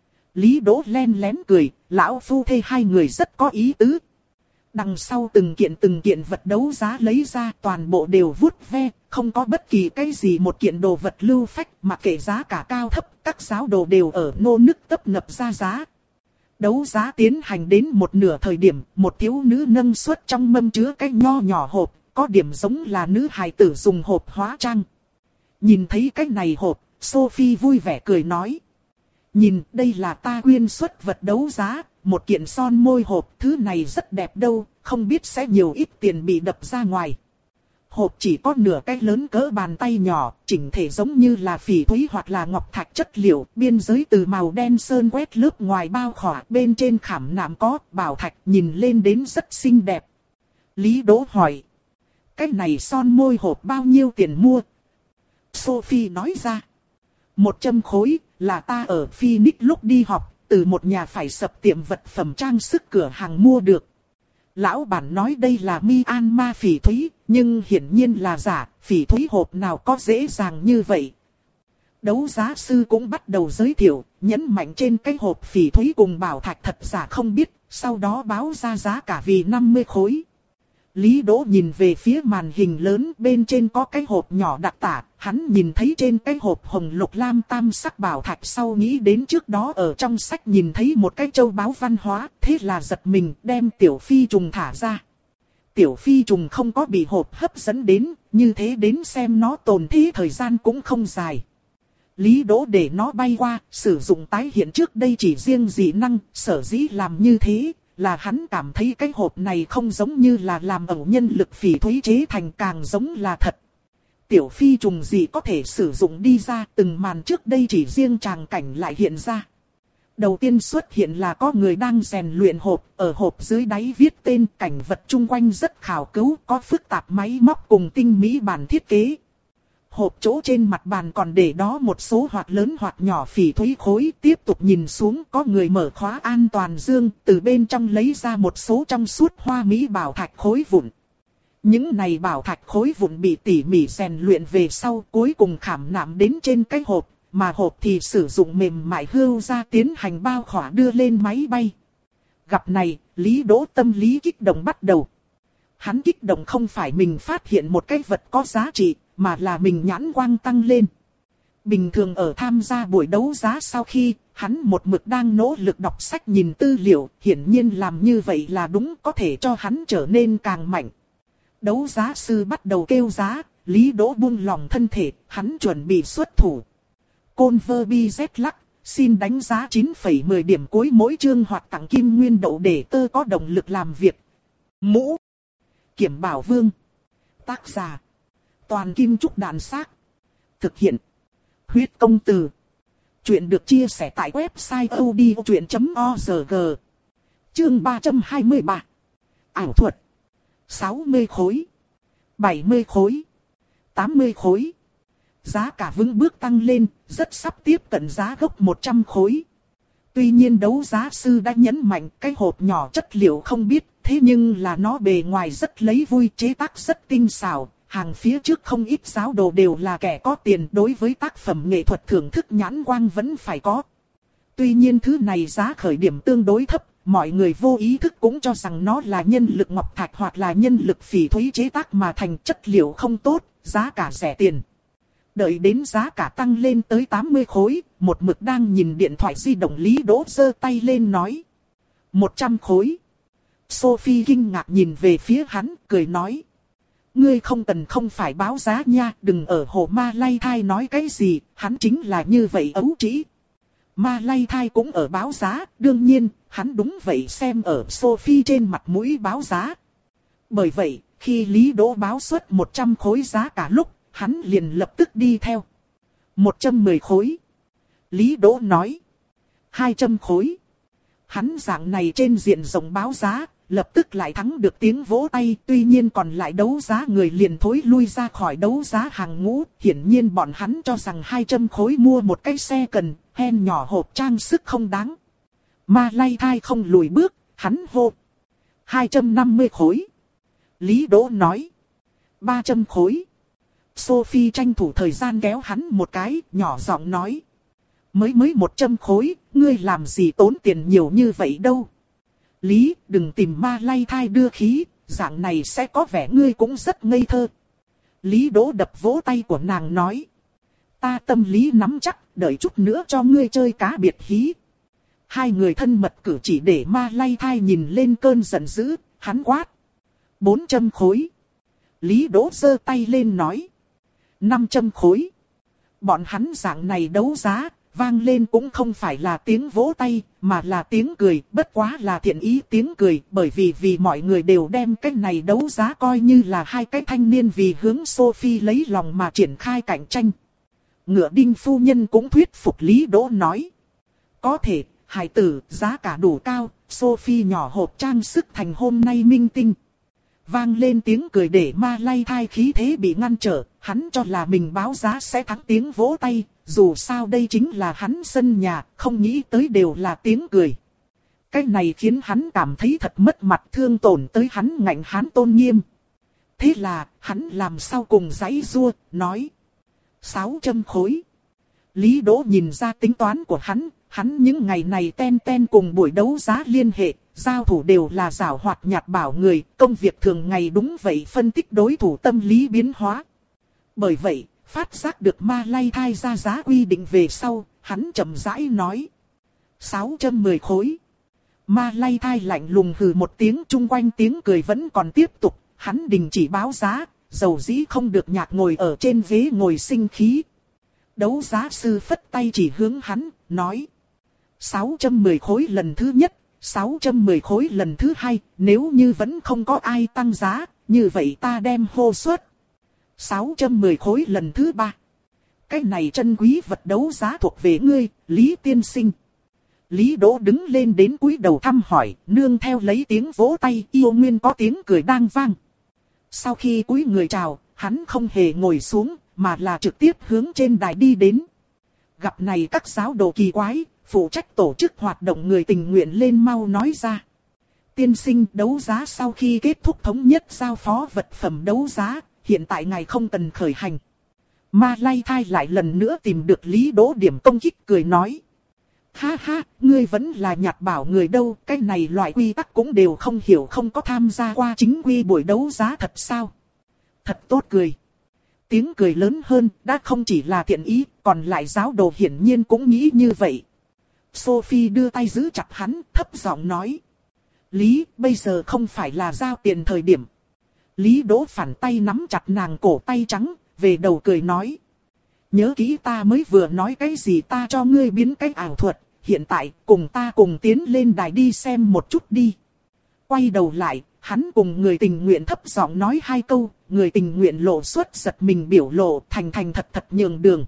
Lý Đỗ len lén cười, lão phu thê hai người rất có ý tứ. Đằng sau từng kiện từng kiện vật đấu giá lấy ra, toàn bộ đều vuốt ve, không có bất kỳ cái gì một kiện đồ vật lưu phách, mà kể giá cả cao thấp, các giáo đồ đều ở nô nức tấp nập ra giá. Đấu giá tiến hành đến một nửa thời điểm, một thiếu nữ nâng suất trong mâm chứa cái nho nhỏ hộp, có điểm giống là nữ hài tử dùng hộp hóa trang. Nhìn thấy cái này hộp, Sophie vui vẻ cười nói. Nhìn, đây là ta quyên xuất vật đấu giá, một kiện son môi hộp, thứ này rất đẹp đâu, không biết sẽ nhiều ít tiền bị đập ra ngoài. Hộp chỉ có nửa cái lớn cỡ bàn tay nhỏ, chỉnh thể giống như là phỉ thúy hoặc là ngọc thạch chất liệu, biên giới từ màu đen sơn quét lớp ngoài bao khỏa, bên trên khảm nạm có bảo thạch, nhìn lên đến rất xinh đẹp. Lý Đỗ hỏi, cái này son môi hộp bao nhiêu tiền mua? Sophie nói ra, một trăm khối, là ta ở Phoenix lúc đi học, từ một nhà phải sập tiệm vật phẩm trang sức cửa hàng mua được. Lão bản nói đây là Myanmar phỉ thúy, nhưng hiển nhiên là giả, phỉ thúy hộp nào có dễ dàng như vậy. Đấu giá sư cũng bắt đầu giới thiệu, nhấn mạnh trên cái hộp phỉ thúy cùng bảo thạch thật giả không biết, sau đó báo ra giá cả vì năm mươi khối. Lý Đỗ nhìn về phía màn hình lớn, bên trên có cái hộp nhỏ đặc tả, hắn nhìn thấy trên cái hộp hồng lục lam tam sắc bảo thạch, sau nghĩ đến trước đó ở trong sách nhìn thấy một cái châu báu văn hóa, thế là giật mình đem tiểu phi trùng thả ra. Tiểu phi trùng không có bị hộp hấp dẫn đến, như thế đến xem nó tồn thế thời gian cũng không dài. Lý Đỗ để nó bay qua, sử dụng tái hiện trước đây chỉ riêng dị năng, sở dĩ làm như thế, là hắn cảm thấy cái hộp này không giống như là làm ẩu nhân lực phỉ thúy chế thành, càng giống là thật. Tiểu phi trùng gì có thể sử dụng đi ra, từng màn trước đây chỉ riêng tràng cảnh lại hiện ra. Đầu tiên xuất hiện là có người đang rèn luyện hộp, ở hộp dưới đáy viết tên, cảnh vật chung quanh rất khảo cứu, có phức tạp máy móc cùng tinh mỹ bản thiết kế. Hộp chỗ trên mặt bàn còn để đó một số hoạt lớn hoạt nhỏ phỉ thúy khối, tiếp tục nhìn xuống có người mở khóa an toàn dương, từ bên trong lấy ra một số trong suốt hoa mỹ bảo thạch khối vụn. Những này bảo thạch khối vụn bị tỉ mỉ rèn luyện về sau, cuối cùng khảm nạm đến trên cái hộp, mà hộp thì sử dụng mềm mại hưu ra tiến hành bao khỏa đưa lên máy bay. Gặp này, Lý Đỗ tâm lý kích động bắt đầu. Hắn kích động không phải mình phát hiện một cái vật có giá trị, mà là mình nhãn quang tăng lên. Bình thường ở tham gia buổi đấu giá sau khi, hắn một mực đang nỗ lực đọc sách nhìn tư liệu, hiển nhiên làm như vậy là đúng, có thể cho hắn trở nên càng mạnh. Đấu giá sư bắt đầu kêu giá, Lý Đỗ buông lòng thân thể, hắn chuẩn bị xuất thủ. Converbiz lắc, xin đánh giá chín phẩy mười điểm cuối mỗi chương hoặc tặng kim nguyên đậu để tơ có động lực làm việc. Mũ Kiểm Bảo Vương. Tác giả Toàn Kim Trúc Đàn Xác. Thực hiện Huyết Công Từ. Chuyện được chia sẻ tại website odchuyện chấm org. Chương ba trăm hai mươi ba. Ảo thuật. sáu mươi khối, bảy mươi khối, tám mươi khối. Giá cả vững bước tăng lên, rất sắp tiếp cận giá gốc một trăm khối. Tuy nhiên đấu giá sư đã nhấn mạnh cái hộp nhỏ chất liệu không biết, thế nhưng là nó bề ngoài rất lấy vui, chế tác rất tinh xảo. Hàng phía trước không ít giáo đồ đều là kẻ có tiền, đối với tác phẩm nghệ thuật thưởng thức nhãn quang vẫn phải có. Tuy nhiên thứ này giá khởi điểm tương đối thấp, mọi người vô ý thức cũng cho rằng nó là nhân lực ngọc thạch hoặc là nhân lực phỉ thúy chế tác mà thành, chất liệu không tốt, giá cả rẻ tiền. Đợi đến giá cả tăng lên tới tám mươi khối, một mực đang nhìn điện thoại di động Lý Đỗ giơ tay lên nói. một trăm khối. Sophie kinh ngạc nhìn về phía hắn, cười nói. Ngươi không cần không phải báo giá nha, đừng ở hồ ma lay thai nói cái gì, hắn chính là như vậy ấu trĩ. Ma lay thai cũng ở báo giá, đương nhiên, hắn đúng vậy xem ở Sophie trên mặt mũi báo giá. Bởi vậy, khi Lý Đỗ báo suất một trăm khối giá cả lúc, hắn liền lập tức đi theo. một trăm mười khối. Lý Đỗ nói. hai trăm khối. Hắn dạng này trên diện rộng báo giá, lập tức lại thắng được tiếng vỗ tay, tuy nhiên còn lại đấu giá người liền thối lui ra khỏi đấu giá hàng ngũ, hiển nhiên bọn hắn cho rằng hai trăm khối mua một cái xe cần, hen nhỏ hộp trang sức không đáng. Ma lay thai không lùi bước, hắn hô. hai trăm năm mươi khối. Lý Đỗ nói. ba trăm khối. Sophie tranh thủ thời gian kéo hắn một cái, nhỏ giọng nói. Mới mới một trăm khối, ngươi làm gì tốn tiền nhiều như vậy đâu. Lý, đừng tìm ma lay thai đưa khí, dạng này sẽ có vẻ ngươi cũng rất ngây thơ. Lý Đỗ đập vỗ tay của nàng nói. Ta tâm lý nắm chắc, đợi chút nữa cho ngươi chơi cá biệt hí. Hai người thân mật cử chỉ để ma lay thai nhìn lên cơn giận dữ, hắn quát. bốn trăm khối. Lý Đỗ giơ tay lên nói. năm trăm khối. Bọn hắn dạng này đấu giá, vang lên cũng không phải là tiếng vỗ tay, mà là tiếng cười, bất quá là thiện ý tiếng cười, bởi vì vì mọi người đều đem cái này đấu giá coi như là hai cái thanh niên vì hướng Sophie lấy lòng mà triển khai cạnh tranh. Ngựa Đinh phu nhân cũng thuyết phục Lý Đỗ nói. Có thể, hài tử, giá cả đủ cao, Sophie nhỏ hộp trang sức thành hôm nay minh tinh. Vang lên tiếng cười để ma lay thai khí thế bị ngăn trở, hắn cho là mình báo giá sẽ thắng tiếng vỗ tay, dù sao đây chính là hắn sân nhà, không nghĩ tới đều là tiếng cười. Cái này khiến hắn cảm thấy thật mất mặt, thương tổn tới hắn ngạnh hắn tôn nghiêm. Thế là, hắn làm sao cùng giãy giụa, nói. sáu trăm khối. Lý Đỗ nhìn ra tính toán của hắn, hắn những ngày này ten ten cùng buổi đấu giá liên hệ, giao thủ đều là giảo hoạt nhạt bảo người, công việc thường ngày đúng vậy phân tích đối thủ tâm lý biến hóa. Bởi vậy, phát giác được Ma Lay Thai ra giá quy định về sau, hắn chậm rãi nói. sáu trăm mười khối. Ma Lay Thai lạnh lùng hừ một tiếng, chung quanh tiếng cười vẫn còn tiếp tục, hắn đình chỉ báo giá, dầu dĩ không được nhạc ngồi ở trên ghế ngồi sinh khí. Đấu giá sư phất tay chỉ hướng hắn, nói. sáu trăm mười khối lần thứ nhất, sáu trăm mười khối lần thứ hai, nếu như vẫn không có ai tăng giá, như vậy ta đem hô suất. sáu trăm mười khối lần thứ ba. Cái này chân quý vật đấu giá thuộc về ngươi, Lý tiên sinh. Lý Đỗ đứng lên đến cúi đầu thăm hỏi, nương theo lấy tiếng vỗ tay, yêu nguyên có tiếng cười đang vang. Sau khi cúi người chào, hắn không hề ngồi xuống, mà là trực tiếp hướng trên đài đi đến. Gặp này các giáo đồ kỳ quái, phụ trách tổ chức hoạt động người tình nguyện lên mau nói ra. Tiên sinh, đấu giá sau khi kết thúc thống nhất giao phó vật phẩm đấu giá, hiện tại ngài không cần khởi hành. Ma Lay Thai lại lần nữa tìm được Lý Đỗ điểm công kích, cười nói. Ha ha, ngươi vẫn là nhạt bảo người đâu, cái này loại quy tắc cũng đều không hiểu, không có tham gia qua chính quy buổi đấu giá thật sao? Thật tốt cười. Tiếng cười lớn hơn, đã không chỉ là thiện ý, còn lại giáo đồ hiển nhiên cũng nghĩ như vậy. Sophie đưa tay giữ chặt hắn, thấp giọng nói. Lý, bây giờ không phải là giao tiền thời điểm. Lý Đỗ phản tay nắm chặt nàng cổ tay trắng, về đầu cười nói. Nhớ kỹ ta mới vừa nói cái gì, ta cho ngươi biến cái ảo thuật, hiện tại cùng ta cùng tiến lên đài đi xem một chút đi. Quay đầu lại, hắn cùng người tình nguyện thấp giọng nói hai câu, người tình nguyện lộ xuất giật mình biểu lộ, thành thành thật thật nhường đường.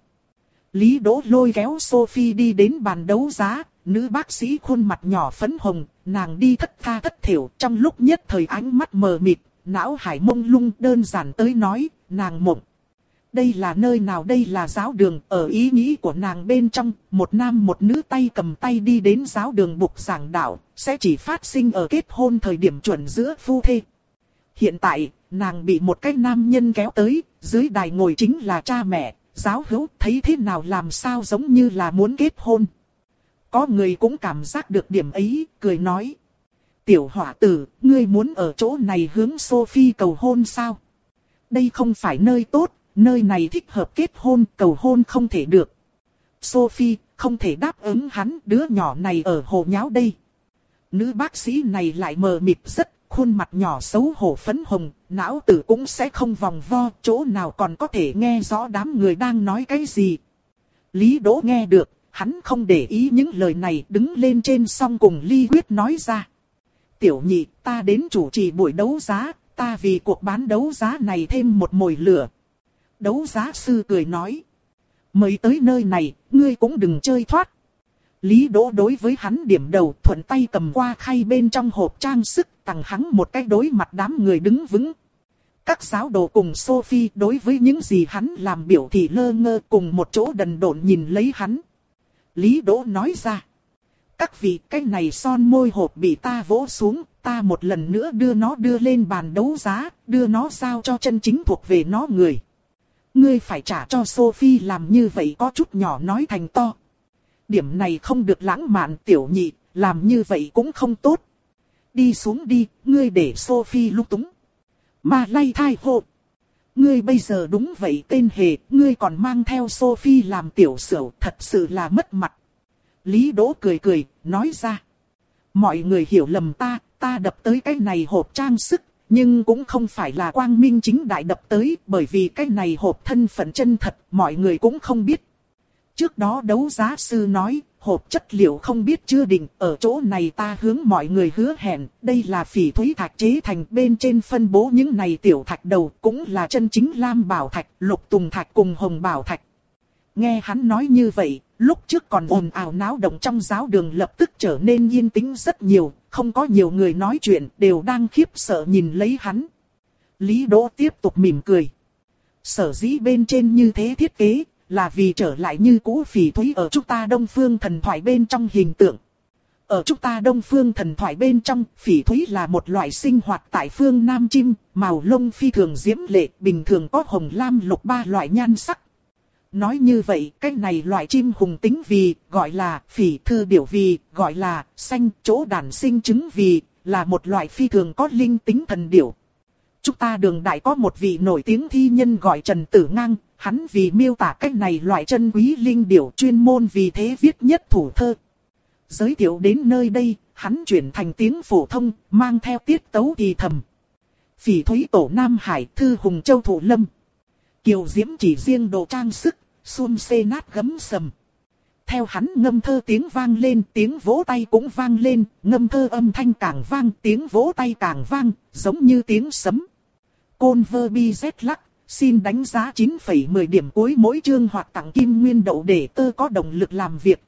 Lý Đỗ lôi kéo Sophie đi đến bàn đấu giá, nữ bác sĩ khuôn mặt nhỏ phấn hồng, nàng đi thất tha thất thểu, trong lúc nhất thời ánh mắt mờ mịt, não hải mông lung, đơn giản tới nói, nàng mộng. Đây là nơi nào, đây là giáo đường, ở ý nghĩ của nàng bên trong, một nam một nữ tay cầm tay đi đến giáo đường bục giảng đạo, sẽ chỉ phát sinh ở kết hôn thời điểm chuẩn giữa phu thê. Hiện tại, nàng bị một cái nam nhân kéo tới, dưới đài ngồi chính là cha mẹ, giáo hữu, thấy thế nào làm sao giống như là muốn kết hôn. Có người cũng cảm giác được điểm ấy, cười nói. Tiểu hỏa tử, ngươi muốn ở chỗ này hướng Sophie cầu hôn sao? Đây không phải nơi tốt. Nơi này thích hợp kết hôn, cầu hôn không thể được. Sophie không thể đáp ứng hắn, đứa nhỏ này ở hồ nháo đây. Nữ bác sĩ này lại mờ mịt rất, khuôn mặt nhỏ xấu hổ phấn hồng, não tử cũng sẽ không vòng vo, chỗ nào còn có thể nghe rõ đám người đang nói cái gì. Lý Đỗ nghe được, hắn không để ý những lời này, đứng lên trên song cùng Ly Quyết nói ra. Tiểu nhị, ta đến chủ trì buổi đấu giá, ta vì cuộc bán đấu giá này thêm một mồi lửa. Đấu giá sư cười nói. Mới tới nơi này, ngươi cũng đừng chơi thoát. Lý Đỗ đối với hắn điểm đầu, thuận tay cầm qua khay bên trong hộp trang sức, tặng hắn một cái đối mặt đám người đứng vững. Các giáo đồ cùng Sophie đối với những gì hắn làm biểu thị lơ ngơ, cùng một chỗ đần độn nhìn lấy hắn. Lý Đỗ nói ra. Các vị, cái này son môi hộp bị ta vỗ xuống, ta một lần nữa đưa nó đưa lên bàn đấu giá, đưa nó giao cho chân chính thuộc về nó người. Ngươi phải trả cho Sophie, làm như vậy có chút nhỏ nói thành to. Điểm này không được lãng mạn tiểu nhị, làm như vậy cũng không tốt. Đi xuống đi, ngươi để Sophie lung túng. Ma Lay Thai hô. Ngươi bây giờ đúng vậy tên hề, ngươi còn mang theo Sophie làm tiểu xửu, thật sự là mất mặt. Lý Đỗ cười cười, nói ra. Mọi người hiểu lầm ta, ta đập tới cái này hộp trang sức. Nhưng cũng không phải là quang minh chính đại đập tới, bởi vì cái này hộp thân phận chân thật, mọi người cũng không biết. Trước đó đấu giá sư nói, hộp chất liệu không biết chưa định, ở chỗ này ta hướng mọi người hứa hẹn, đây là phỉ thúy thạch chế thành, bên trên phân bố những này tiểu thạch đầu, cũng là chân chính lam bảo thạch, lục tùng thạch cùng hồng bảo thạch. Nghe hắn nói như vậy, lúc trước còn ồn ào náo động trong giáo đường lập tức trở nên yên tĩnh rất nhiều, không có nhiều người nói chuyện, đều đang khiếp sợ nhìn lấy hắn. Lý Đỗ tiếp tục mỉm cười. Sở dĩ bên trên như thế thiết kế, là vì trở lại như cũ phỉ thúy ở chúng ta Đông Phương thần thoại bên trong hình tượng. Ở chúng ta Đông Phương thần thoại bên trong, phỉ thúy là một loại sinh hoạt tại phương Nam chim, màu lông phi thường diễm lệ, bình thường có hồng lam lục ba loại nhan sắc. Nói như vậy, cái này loại chim hùng tính vì, gọi là phỉ thư điểu vì, gọi là xanh chỗ đản sinh trứng vì, là một loại phi thường có linh tính thần điểu. Chúng ta đường đại có một vị nổi tiếng thi nhân gọi Trần Tử Ngang, hắn vì miêu tả cái này loại chân quý linh điểu chuyên môn vì thế viết nhất thủ thơ. Giới thiệu đến nơi đây, hắn chuyển thành tiếng phổ thông, mang theo tiết tấu thì thầm. Phỉ thúy tổ Nam Hải thư hùng châu thủ lâm. Kiều diễm chỉ riêng đồ trang sức, xuân xê nát gấm sầm. Theo hắn ngâm thơ tiếng vang lên, tiếng vỗ tay cũng vang lên, ngâm thơ âm thanh càng vang, tiếng vỗ tay càng vang, giống như tiếng sấm. Côn vơ bi z lắc, xin đánh giá chín phẩy mười điểm cuối mỗi chương hoặc tặng kim nguyên đậu để tơ có động lực làm việc.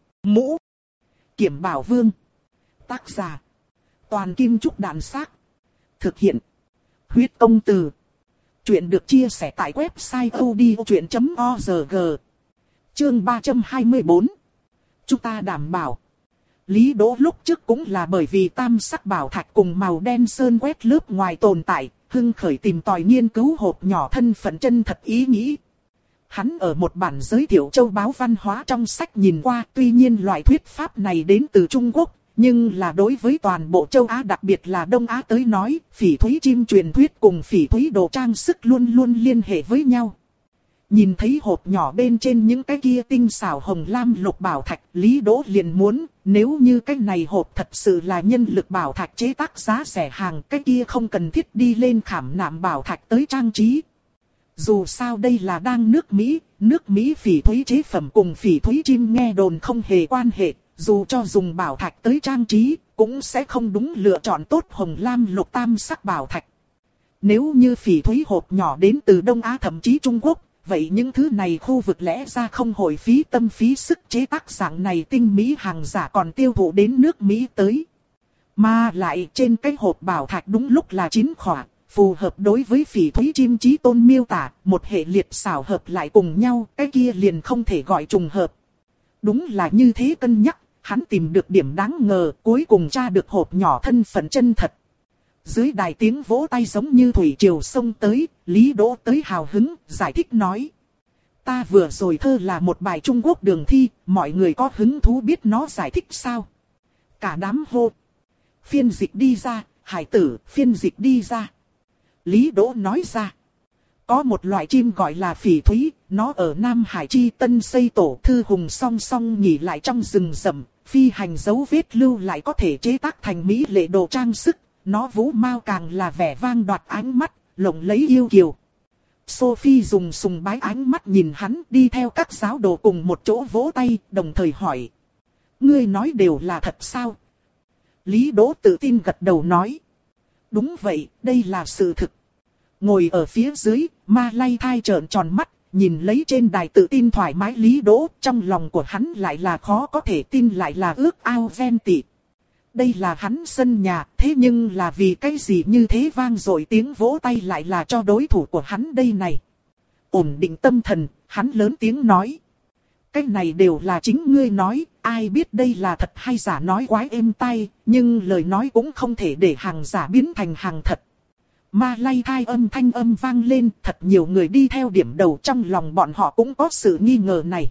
Mũ Kiểm Bảo Vương. Tác giả Toàn Kim Trúc Đàn Xác. Thực hiện Huyết Công Từ. Chuyện được chia sẻ tại website odchuyện chấm org. Chương ba trăm hai mươi tư. Chúng ta đảm bảo. Lý Đỗ lúc trước cũng là bởi vì tam sắc bảo thạch cùng màu đen sơn quét lớp ngoài tồn tại, hưng khởi tìm tòi nghiên cứu hộp nhỏ thân phận chân thật ý nghĩ. Hắn ở một bản giới thiệu châu báu văn hóa trong sách nhìn qua, tuy nhiên loại thuyết pháp này đến từ Trung Quốc, nhưng là đối với toàn bộ châu Á đặc biệt là Đông Á tới nói, phỉ thúy chim truyền thuyết cùng phỉ thúy đồ trang sức luôn luôn liên hệ với nhau. Nhìn thấy hộp nhỏ bên trên những cái kia tinh xảo hồng lam lục bảo thạch, Lý Đỗ liền muốn, nếu như cái này hộp thật sự là nhân lực bảo thạch chế tác giá rẻ hàng, cái kia không cần thiết đi lên khảm nạm bảo thạch tới trang trí. Dù sao đây là đang nước Mỹ, nước Mỹ phỉ thúy chế phẩm cùng phỉ thúy chim nghe đồn không hề quan hệ, dù cho dùng bảo thạch tới trang trí, cũng sẽ không đúng lựa chọn tốt hồng lam lục tam sắc bảo thạch. Nếu như phỉ thúy hộp nhỏ đến từ Đông Á thậm chí Trung Quốc, vậy những thứ này khu vực lẽ ra không hồi phí tâm phí sức chế tác dạng này tinh mỹ hàng giả còn tiêu thụ đến nước Mỹ tới. Mà lại trên cái hộp bảo thạch đúng lúc là chín khỏa, phù hợp đối với phỉ thúy chim chí tôn miêu tả, một hệ liệt xảo hợp lại cùng nhau, cái kia liền không thể gọi trùng hợp. Đúng là như thế cân nhắc, hắn tìm được điểm đáng ngờ, cuối cùng tra được hộp nhỏ thân phận chân thật. Dưới đài tiếng vỗ tay giống như thủy triều sông tới, Lý Đỗ tới hào hứng, giải thích nói. Ta vừa rồi thơ là một bài Trung Quốc đường thi, mọi người có hứng thú biết nó giải thích sao? Cả đám hô. Phiên dịch đi ra, hải tử, phiên dịch đi ra. Lý Đỗ nói ra. Có một loại chim gọi là phỉ thúy, nó ở Nam Hải Chi Tân xây tổ thư hùng song song nghỉ lại trong rừng rậm, phi hành dấu vết lưu lại có thể chế tác thành mỹ lệ đồ trang sức. Nó vũ mao càng là vẻ vang đoạt ánh mắt, lộng lấy yêu kiều. Sophie dùng sùng bái ánh mắt nhìn hắn đi theo các giáo đồ cùng một chỗ vỗ tay, đồng thời hỏi. Ngươi nói đều là thật sao? Lý Đỗ tự tin gật đầu nói. Đúng vậy, đây là sự thực. Ngồi ở phía dưới, Ma Lay Thai trợn tròn mắt, nhìn lấy trên đài tự tin thoải mái Lý Đỗ, trong lòng của hắn lại là khó có thể tin lại là ước ao ghen tị. Đây là hắn sân nhà, thế nhưng là vì cái gì như thế vang dội tiếng vỗ tay lại là cho đối thủ của hắn đây này. Ổn định tâm thần, hắn lớn tiếng nói. Cái này đều là chính ngươi nói, ai biết đây là thật hay giả nói quái êm tai, nhưng lời nói cũng không thể để hàng giả biến thành hàng thật. Ma Lay Thai âm thanh âm vang lên, thật nhiều người đi theo điểm đầu trong lòng bọn họ cũng có sự nghi ngờ này.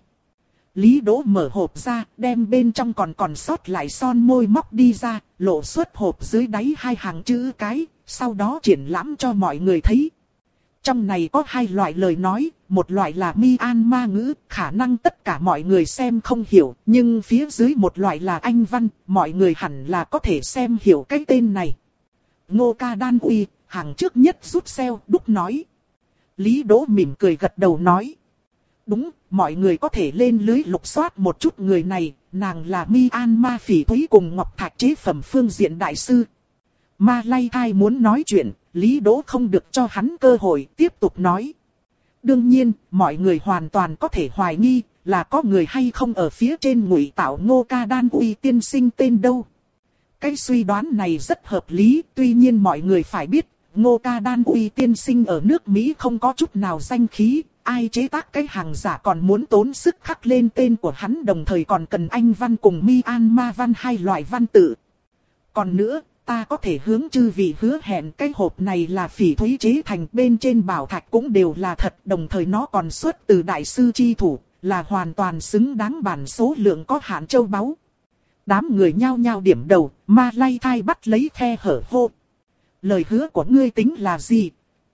Lý Đỗ mở hộp ra, đem bên trong còn còn sót lại son môi móc đi ra, lộ xuất hộp dưới đáy hai hàng chữ cái, sau đó triển lãm cho mọi người thấy. Trong này có hai loại lời nói, một loại là Myanmar ngữ, khả năng tất cả mọi người xem không hiểu, nhưng phía dưới một loại là Anh văn, mọi người hẳn là có thể xem hiểu cái tên này. Ngô Ca Đan Uy, hàng trước nhất rút xeo, đúc nói. Lý Đỗ mỉm cười gật đầu nói. Đúng, mọi người có thể lên lưới lục soát một chút người này, nàng là Myanmar phỉ thúy cùng ngọc thạch chế phẩm phương diện đại sư. Ma Lay Thai muốn nói chuyện, Lý Đỗ không được cho hắn cơ hội, tiếp tục nói. Đương nhiên, mọi người hoàn toàn có thể hoài nghi, là có người hay không ở phía trên ngụy tạo Ngô Ca Đan Uy tiên sinh tên đâu. Cái suy đoán này rất hợp lý, tuy nhiên mọi người phải biết, Ngô Ca Đan Uy tiên sinh ở nước Mỹ không có chút nào danh khí. Ai chế tác cái hàng giả còn muốn tốn sức khắc lên tên của hắn, đồng thời còn cần Anh văn cùng Myanmar văn hai loại văn tự. Còn nữa, ta có thể hướng chư vị hứa hẹn cái hộp này là phỉ thúy chế thành, bên trên bảo thạch cũng đều là thật, đồng thời nó còn xuất từ đại sư chi thủ, là hoàn toàn xứng đáng bản số lượng có hạn châu báu. Đám người nhao nhao điểm đầu, Ma Lay Thai bắt lấy khe hở hô. Lời hứa của ngươi tính là gì?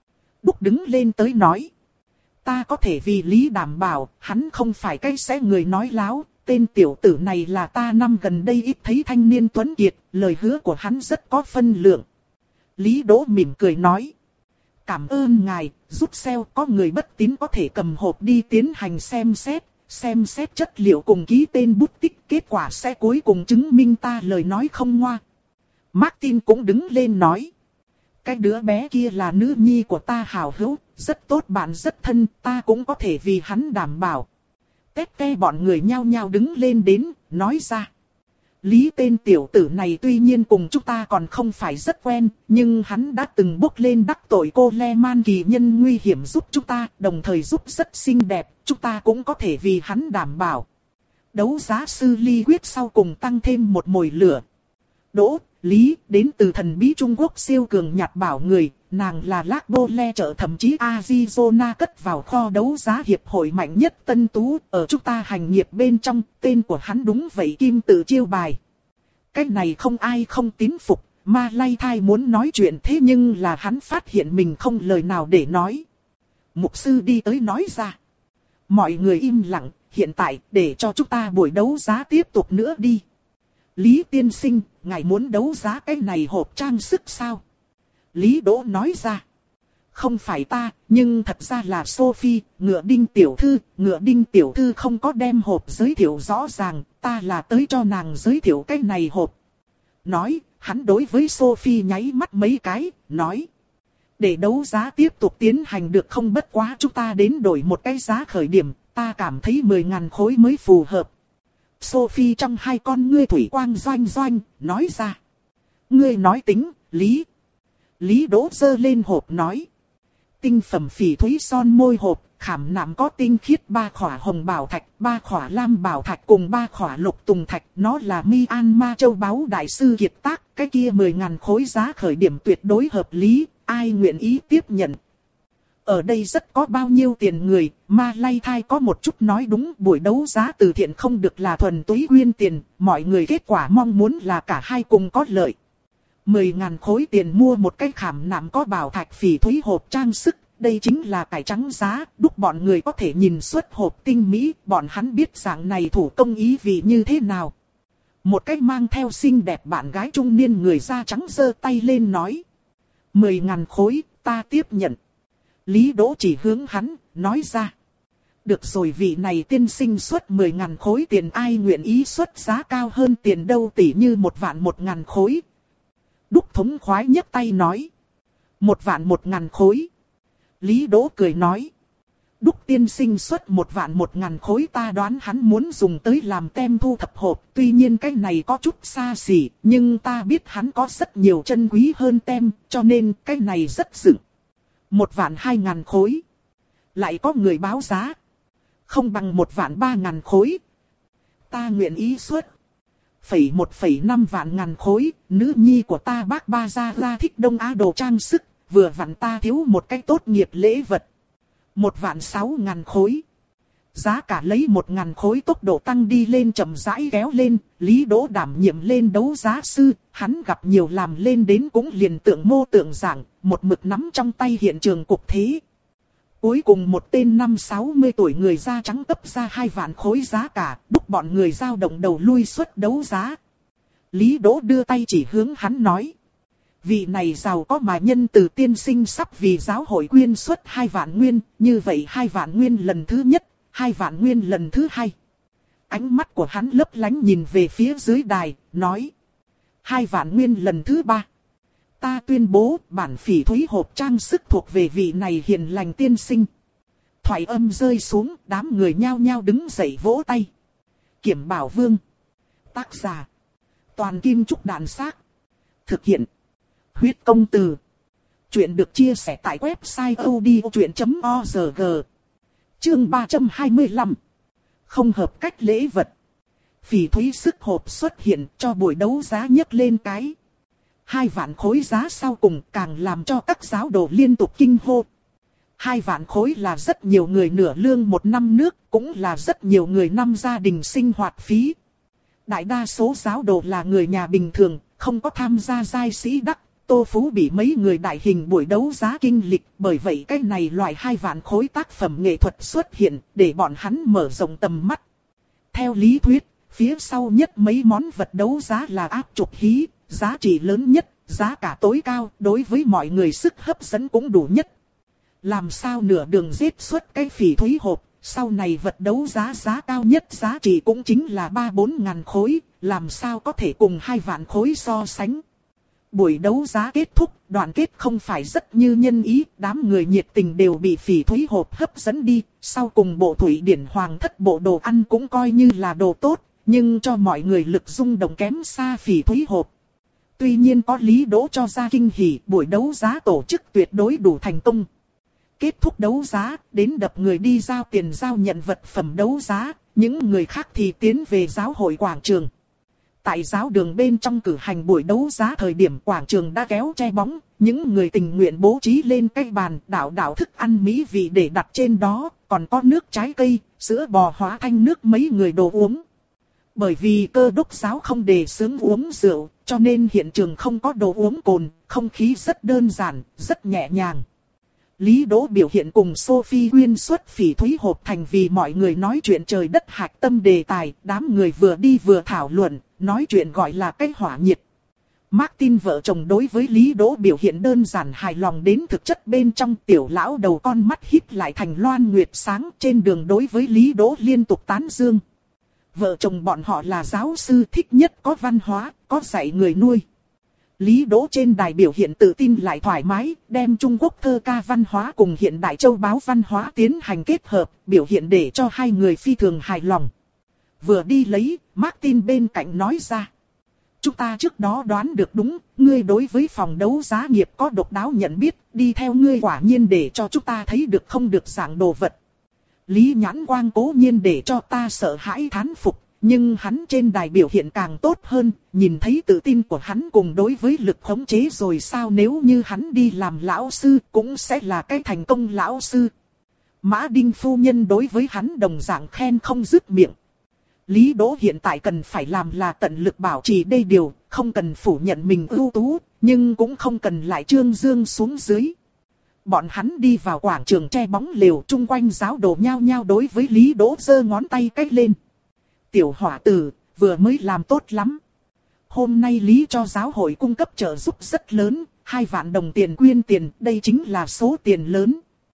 Đúc đứng lên tới nói. Ta có thể vì Lý đảm bảo, hắn không phải cái sẽ người nói láo, tên tiểu tử này là ta năm gần đây ít thấy thanh niên tuấn kiệt, lời hứa của hắn rất có phân lượng. Lý Đỗ mỉm cười nói. Cảm ơn ngài, giúp xeo có người bất tín có thể cầm hộp đi tiến hành xem xét, xem xét chất liệu cùng ký tên bút tích, kết quả sẽ cuối cùng chứng minh ta lời nói không ngoa. Martin cũng đứng lên nói. Cái đứa bé kia là nữ nhi của ta hảo hữu, rất tốt bạn rất thân, ta cũng có thể vì hắn đảm bảo. Tét ke bọn người nhao nhao đứng lên đến, nói ra. Lý tên tiểu tử này tuy nhiên cùng chúng ta còn không phải rất quen, nhưng hắn đã từng bốc lên đắc tội cô Le Man kỳ nhân nguy hiểm giúp chúng ta, đồng thời giúp rất xinh đẹp, chúng ta cũng có thể vì hắn đảm bảo. Đấu giá sư Ly quyết sau cùng tăng thêm một mồi lửa. Đỗ, Lý, đến từ thần bí Trung Quốc siêu cường nhạt bảo người, nàng là Lác Bô Le trợ thậm chí Arizona cất vào kho đấu giá hiệp hội mạnh nhất tân tú, ở chúng ta hành nghiệp bên trong, tên của hắn đúng vậy kim tự chiêu bài. Cái này không ai không tín phục, Ma Lay Thai muốn nói chuyện thế nhưng là hắn phát hiện mình không lời nào để nói. Mục sư đi tới nói ra. Mọi người im lặng, hiện tại để cho chúng ta buổi đấu giá tiếp tục nữa đi. Lý tiên sinh, ngài muốn đấu giá cái này hộp trang sức sao? Lý Đỗ nói ra. Không phải ta, nhưng thật ra là Sophie, Ngựa Đinh tiểu thư, Ngựa Đinh tiểu thư không có đem hộp giới thiệu rõ ràng, ta là tới cho nàng giới thiệu cái này hộp. Nói, hắn đối với Sophie nháy mắt mấy cái, nói. Để đấu giá tiếp tục tiến hành được không, bất quá chúng ta đến đổi một cái giá khởi điểm, ta cảm thấy mười ngàn khối mới phù hợp. Sophie trong hai con ngươi thủy quang doanh doanh, nói ra. Ngươi nói tính, Lý. Lý Đỗ giơ lên hộp nói. Tinh phẩm phỉ thúy son môi hộp, khảm nạm có tinh khiết ba khỏa hồng bảo thạch, ba khỏa lam bảo thạch cùng ba khỏa lục tùng thạch. Nó là Myanmar châu báu đại sư kiệt tác, cái kia mười ngàn khối giá khởi điểm tuyệt đối hợp lý, ai nguyện ý tiếp nhận. Ở đây rất có bao nhiêu tiền người, Ma Lay Thai có một chút nói đúng, buổi đấu giá từ thiện không được là thuần túy quyên tiền, mọi người kết quả mong muốn là cả hai cùng có lợi. Mười ngàn khối tiền mua một cái khảm nạm có bảo thạch phỉ thúy hộp trang sức, đây chính là cải trắng giá, đúc bọn người có thể nhìn xuất hộp tinh mỹ, bọn hắn biết dạng này thủ công ý vị như thế nào. Một cái mang theo xinh đẹp bạn gái trung niên người da trắng giơ tay lên nói. Mười ngàn khối, ta tiếp nhận. Lý Đỗ chỉ hướng hắn, nói ra. Được rồi, vị này tiên sinh xuất mười ngàn khối tiền, ai nguyện ý xuất giá cao hơn tiền đâu, tỷ như một vạn một ngàn khối. Đúc thống khoái nhấc tay nói. Một vạn một ngàn khối. Lý Đỗ cười nói. Đúc tiên sinh xuất một vạn một ngàn khối, ta đoán hắn muốn dùng tới làm tem thu thập hộp. Tuy nhiên cái này có chút xa xỉ, nhưng ta biết hắn có rất nhiều chân quý hơn tem, cho nên cái này rất dựng. Một vạn hai ngàn khối. Lại có người báo giá. Không bằng một vạn ba ngàn khối. Ta nguyện ý xuất. Phẩy một phẩy năm vạn ngàn khối. Nữ nhi của ta bác ba gia ra thích Đông Á đồ trang sức. Vừa vặn ta thiếu một cái tốt nghiệp lễ vật. Một vạn sáu ngàn khối. Giá cả lấy một ngàn khối tốc độ tăng đi lên chậm rãi kéo lên. Lý Đỗ đảm nhiệm lên đấu giá sư. Hắn gặp nhiều làm lên đến cũng liền tượng mô tượng dạng. Một mực nắm trong tay hiện trường cục thế. Cuối cùng một tên năm sáu mươi tuổi người da trắng cấp ra hai vạn khối giá cả. Đúc bọn người dao động đầu lui xuất đấu giá. Lý Đỗ đưa tay chỉ hướng hắn nói. Vị này giàu có mà nhân từ tiên sinh sắp vì giáo hội quyên xuất hai vạn nguyên. Như vậy hai vạn nguyên lần thứ nhất. Hai vạn nguyên lần thứ hai. Ánh mắt của hắn lấp lánh nhìn về phía dưới đài, nói. Hai vạn nguyên lần thứ ba. Ta tuyên bố bản phỉ thúy hộp trang sức thuộc về vị này hiền lành tiên sinh. Thoại âm rơi xuống, đám người nhao nhao đứng dậy vỗ tay. Kiểm Bảo Vương. Tác giả. Toàn Kim Trúc Đàn Xác. Thực hiện. Huyết Công Từ. Chuyện được chia sẻ tại website odchuyện chấm org. Chương ba trăm hai mươi lăm. Không hợp cách lễ vật. Phỉ thúy sức hộp xuất hiện cho buổi đấu giá nhấc lên cái. Hai vạn khối giá sau cùng càng làm cho các giáo đồ liên tục kinh hô. Hai vạn khối là rất nhiều người nửa lương một năm nước, cũng là rất nhiều người năm gia đình sinh hoạt phí. Đại đa số giáo đồ là người nhà bình thường, không có tham gia giai sĩ đắc. Tô Phú bị mấy người đại hình buổi đấu giá kinh lịch, bởi vậy cái này loại hai vạn khối tác phẩm nghệ thuật xuất hiện, để bọn hắn mở rộng tầm mắt. Theo lý thuyết, phía sau nhất mấy món vật đấu giá là áp trục hí, giá trị lớn nhất, giá cả tối cao, đối với mọi người sức hấp dẫn cũng đủ nhất. Làm sao nửa đường giết xuất cái phỉ thúy hộp, sau này vật đấu giá giá cao nhất giá trị cũng chính là ba bốn ngàn khối, làm sao có thể cùng hai vạn khối so sánh. Buổi đấu giá kết thúc, đoạn kết không phải rất như nhân ý, đám người nhiệt tình đều bị phỉ thúy hộp hấp dẫn đi, sau cùng bộ Thụy Điển Hoàng thất bộ đồ ăn cũng coi như là đồ tốt, nhưng cho mọi người lực rung động kém xa phỉ thúy hộp. Tuy nhiên có Lý Đỗ cho ra kinh hỉ, buổi đấu giá tổ chức tuyệt đối đủ thành công. Kết thúc đấu giá, đến đập người đi giao tiền giao nhận vật phẩm đấu giá, những người khác thì tiến về giáo hội quảng trường. Tại giáo đường bên trong cử hành buổi đấu giá thời điểm quảng trường đã kéo che bóng, những người tình nguyện bố trí lên cái bàn đảo đảo thức ăn mỹ vị để đặt trên đó, còn có nước trái cây, sữa bò hóa thanh nước mấy người đồ uống. Bởi vì Cơ Đốc giáo không đề xướng uống rượu, cho nên hiện trường không có đồ uống cồn, không khí rất đơn giản, rất nhẹ nhàng. Lý Đỗ biểu hiện cùng Sophie Quyên xuất phỉ thúy hộp thành vì mọi người nói chuyện trời đất hạch tâm đề tài, đám người vừa đi vừa thảo luận, nói chuyện gọi là cái hỏa nhiệt. Martin vợ chồng đối với Lý Đỗ biểu hiện đơn giản hài lòng đến thực chất bên trong, tiểu lão đầu con mắt híp lại thành loan nguyệt sáng, trên đường đối với Lý Đỗ liên tục tán dương. Vợ chồng bọn họ là giáo sư, thích nhất có văn hóa, có dạy người nuôi. Lý Đỗ trên đài biểu hiện tự tin lại thoải mái, đem Trung Quốc thơ ca văn hóa cùng hiện đại châu báu văn hóa tiến hành kết hợp, biểu hiện để cho hai người phi thường hài lòng. Vừa đi lấy, Martin bên cạnh nói ra. Chúng ta trước đó đoán được đúng, ngươi đối với phòng đấu giá nghiệp có độc đáo nhận biết, đi theo ngươi quả nhiên để cho chúng ta thấy được không được dạng đồ vật. Lý Nhãn Quang cố nhiên để cho ta sợ hãi thán phục, nhưng hắn trên đài biểu hiện càng tốt hơn, nhìn thấy tự tin của hắn cùng đối với lực khống chế rồi sao, nếu như hắn đi làm lão sư cũng sẽ là cái thành công lão sư. Mã Đinh phu nhân đối với hắn đồng dạng khen không dứt miệng. Lý Đỗ hiện tại cần phải làm là tận lực bảo trì đây điều, không cần phủ nhận mình ưu tú, nhưng cũng không cần lại trương dương xuống dưới. Bọn hắn đi vào quảng trường che bóng lều, chung quanh giáo đồ nhao nhao đối với Lý Đỗ giơ ngón tay cách lên. Tiểu hỏa tử, vừa mới làm tốt lắm. Hôm nay Lý cho giáo hội cung cấp trợ giúp rất lớn, hai vạn đồng tiền quyên tiền, đây chính là số tiền lớn.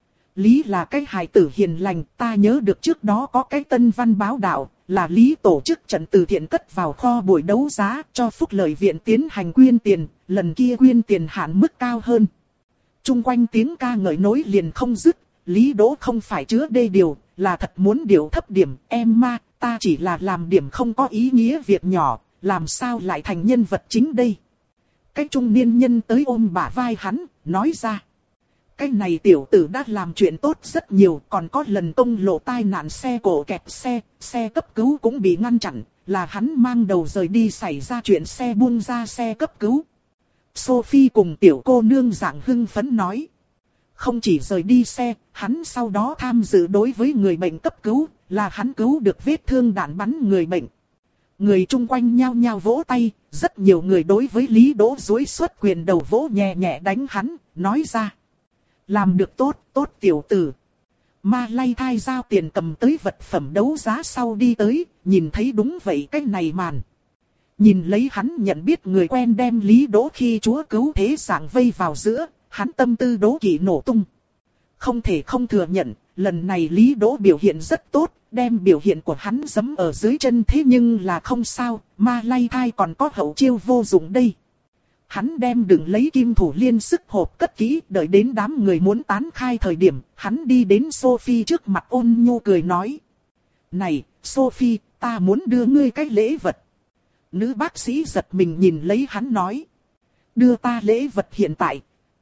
Lý là cái hài tử hiền lành, ta nhớ được trước đó có cái Tân Văn báo đạo, là Lý tổ chức trận từ thiện cất vào kho buổi đấu giá cho Phúc Lợi Viện tiến hành quyên tiền, lần kia quyên tiền hạn mức cao hơn. Trung quanh tiếng ca ngợi nối liền không dứt, Lý Đỗ không phải chứa đê điều, là thật muốn điều thấp điểm, em ma, ta chỉ là làm điểm không có ý nghĩa việc nhỏ, làm sao lại thành nhân vật chính đây. Cái trung niên nhân tới ôm bả vai hắn, nói ra. Cái này tiểu tử đã làm chuyện tốt rất nhiều, còn có lần tông lộ tai nạn xe cổ kẹt xe, xe cấp cứu cũng bị ngăn chặn, là hắn mang đầu rời đi xảy ra chuyện xe buông ra xe cấp cứu. Sophie cùng tiểu cô nương dạng hưng phấn nói. Không chỉ rời đi xe, hắn sau đó tham dự đối với người bệnh cấp cứu, là hắn cứu được vết thương đạn bắn người bệnh. Người chung quanh nhao nhao vỗ tay, rất nhiều người đối với Lý Đỗ duỗi xuất quyền đầu vỗ nhẹ nhẹ đánh hắn, nói ra. Làm được tốt, tốt tiểu tử. Ma lay thai giao tiền cầm tới vật phẩm đấu giá sau đi tới, nhìn thấy đúng vậy cái này màn. Nhìn lấy hắn nhận biết người quen đem Lý Đỗ khi chúa cứu thế dạng vây vào giữa, hắn tâm tư đố kỵ nổ tung. Không thể không thừa nhận, lần này Lý Đỗ biểu hiện rất tốt, đem biểu hiện của hắn giẫm ở dưới chân, thế nhưng là không sao, ma lay thai còn có hậu chiêu vô dụng đây. Hắn đem đựng lấy kim thủ liên sức hộp cất kỹ, đợi đến đám người muốn tán khai thời điểm, hắn đi đến Sophie trước mặt ôn nhu cười nói. Này, Sophie, ta muốn đưa ngươi cái lễ vật. Nữ bác sĩ giật mình nhìn lấy hắn nói. Đưa ta lễ vật hiện tại.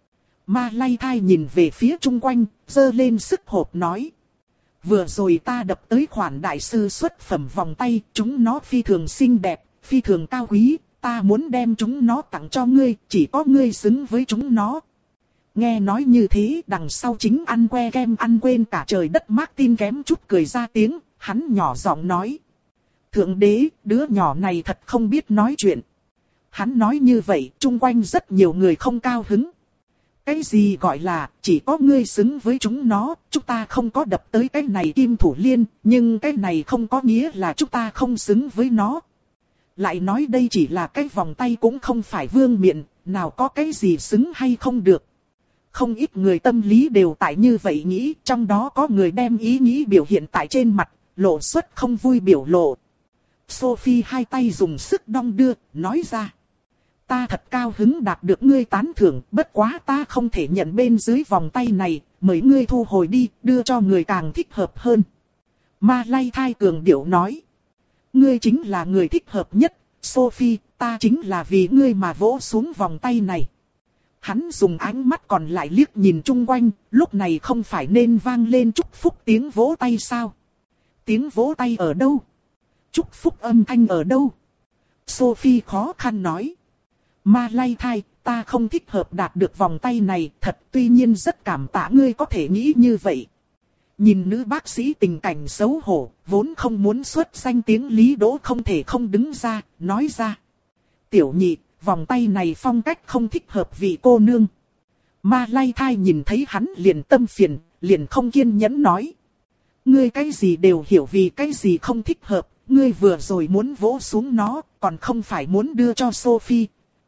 Ma lay thai nhìn về phía chung quanh, giơ lên sức hộp nói. Vừa rồi ta đập tới khoản đại sư xuất phẩm vòng tay, chúng nó phi thường xinh đẹp, phi thường cao quý, ta muốn đem chúng nó tặng cho ngươi, chỉ có ngươi xứng với chúng nó. Nghe nói như thế, đằng sau chính ăn que kem ăn quên cả trời đất Martin kém chút cười ra tiếng, hắn nhỏ giọng nói. Thượng đế, đứa nhỏ này thật không biết nói chuyện. Hắn nói như vậy, chung quanh rất nhiều người không cao hứng. Cái gì gọi là, chỉ có ngươi xứng với chúng nó, chúng ta không có đập tới cái này kim thủ liên, nhưng cái này không có nghĩa là chúng ta không xứng với nó. Lại nói đây chỉ là cái vòng tay cũng không phải vương miện, nào có cái gì xứng hay không được. Không ít người tâm lý đều tại như vậy nghĩ, trong đó có người đem ý nghĩ biểu hiện tại trên mặt, lộ xuất không vui biểu lộ. Sophie hai tay dùng sức đong đưa, nói ra. Ta thật cao hứng đạt được ngươi tán thưởng, bất quá ta không thể nhận bên dưới vòng tay này, mời ngươi thu hồi đi, đưa cho người càng thích hợp hơn. Ma Lay Thai cường điệu nói. Ngươi chính là người thích hợp nhất, Sophie, ta chính là vì ngươi mà vỗ xuống vòng tay này. Hắn dùng ánh mắt còn lại liếc nhìn chung quanh, lúc này không phải nên vang lên chúc phúc tiếng vỗ tay sao? Tiếng vỗ tay ở đâu? Chúc phúc âm thanh ở đâu? Sophie khó khăn nói. Ma Lay Thai, ta không thích hợp đạt được vòng tay này, thật tuy nhiên rất cảm tạ ngươi có thể nghĩ như vậy. Nhìn nữ bác sĩ tình cảnh xấu hổ, vốn không muốn xuất danh tiếng Lý Đỗ không thể không đứng ra, nói ra. Tiểu nhị, vòng tay này phong cách không thích hợp vị cô nương. Ma Lay Thai nhìn thấy hắn liền tâm phiền, liền không kiên nhẫn nói. Ngươi cái gì đều hiểu vì cái gì không thích hợp, ngươi vừa rồi muốn vỗ xuống nó, còn không phải muốn đưa cho Sophie.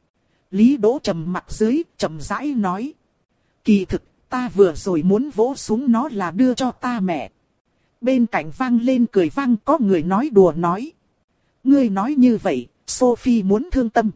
Lý Đỗ trầm mặt dưới, trầm rãi nói. Kỳ thực, ta vừa rồi muốn vỗ xuống nó là đưa cho ta mẹ. Bên cạnh vang lên cười vang, có người nói đùa nói. Ngươi nói như vậy, Sophie muốn thương tâm.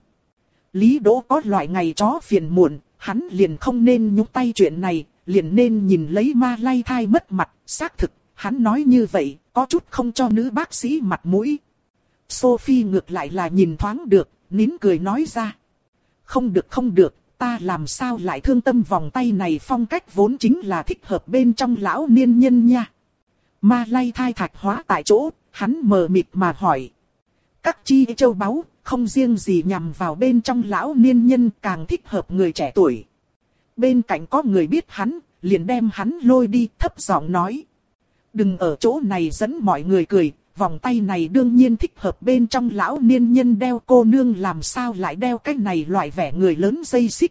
Lý Đỗ có loại ngày chó phiền muộn, hắn liền không nên nhúng tay chuyện này, liền nên nhìn lấy Ma Lay Thai mất mặt, xác thực, hắn nói như vậy, có chút không cho nữ bác sĩ mặt mũi. Sophie ngược lại là nhìn thoáng được, nín cười nói ra. Không được không được, ta làm sao lại thương tâm vòng tay này phong cách vốn chính là thích hợp bên trong lão niên nhân nha. Ma Lay Thai thạch hóa tại chỗ, hắn mờ mịt mà hỏi. Các chi châu báu, không riêng gì nhằm vào bên trong lão niên nhân càng thích hợp người trẻ tuổi. Bên cạnh có người biết hắn, liền đem hắn lôi đi thấp giọng nói. Đừng ở chỗ này dẫn mọi người cười, vòng tay này đương nhiên thích hợp bên trong lão niên nhân đeo, cô nương làm sao lại đeo cái này loại vẻ người lớn dây xích.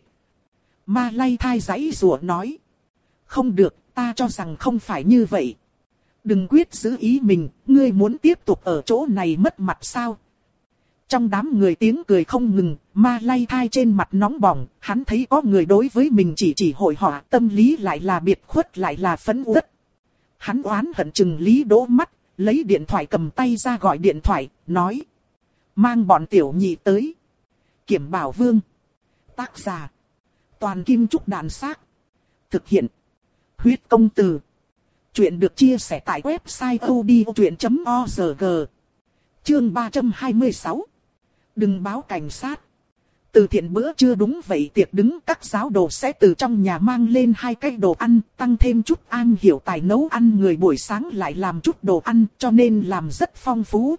Ma Lay Thai giãy giụa nói. Không được, ta cho rằng không phải như vậy. Đừng quyết giữ ý mình, ngươi muốn tiếp tục ở chỗ này mất mặt sao? Trong đám người tiếng cười không ngừng, Ma Lay Thai trên mặt nóng bỏng, hắn thấy có người đối với mình chỉ chỉ hội họa, tâm lý lại là biệt khuất lại là phẫn uất. Hắn oán hận chừng Lý Đỗ mắt, lấy điện thoại cầm tay ra gọi điện thoại, nói. Mang bọn tiểu nhị tới. Kiểm Bảo Vương. Tác giả. Toàn Kim Trúc Đàn Xác. Thực hiện. Huyết Công Từ. Chuyện được chia sẻ tại website odchuyện chấm org. Chương ba trăm hai mươi sáu. Đừng báo cảnh sát. Từ thiện bữa trưa đúng vậy tiệc đứng, các giáo đồ sẽ từ trong nhà mang lên hai cái đồ ăn, tăng thêm chút an hiểu tài nấu ăn, người buổi sáng lại làm chút đồ ăn, cho nên làm rất phong phú.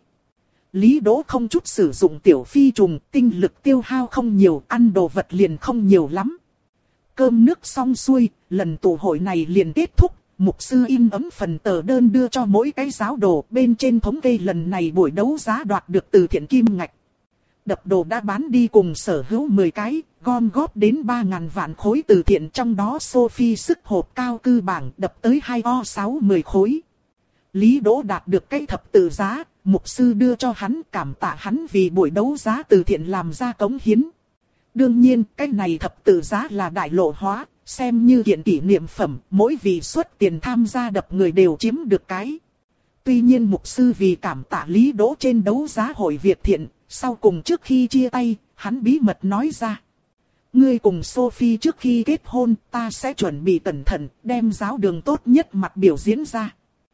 Lý Đỗ không chút sử dụng tiểu phi trùng, tinh lực tiêu hao không nhiều, ăn đồ vật liền không nhiều lắm. Cơm nước xong xuôi, lần tụ hội này liền kết thúc, mục sư in ấm phần tờ đơn đưa cho mỗi cái giáo đồ, bên trên thống kê lần này buổi đấu giá đoạt được từ thiện kim ngạch. Đập đồ đã bán đi cùng sở hữu mười cái, gom góp đến ba ngàn vạn khối từ thiện, trong đó Sophie sức hộp cao cư bảng đập tới hai o sáu mươi khối. Lý Đỗ đạt được cái thập tự giá, mục sư đưa cho hắn, cảm tạ hắn vì buổi đấu giá từ thiện làm ra cống hiến. Đương nhiên, cái này thập tự giá là đại lộ hóa, xem như kiện kỷ niệm phẩm, mỗi vị xuất tiền tham gia đập người đều chiếm được cái. Tuy nhiên mục sư vì cảm tạ Lý Đỗ trên đấu giá hội việc thiện, sau cùng trước khi chia tay, hắn bí mật nói ra. Ngươi cùng Sophie trước khi kết hôn, ta sẽ chuẩn bị cẩn thận, đem giáo đường tốt nhất mặt biểu diễn ra.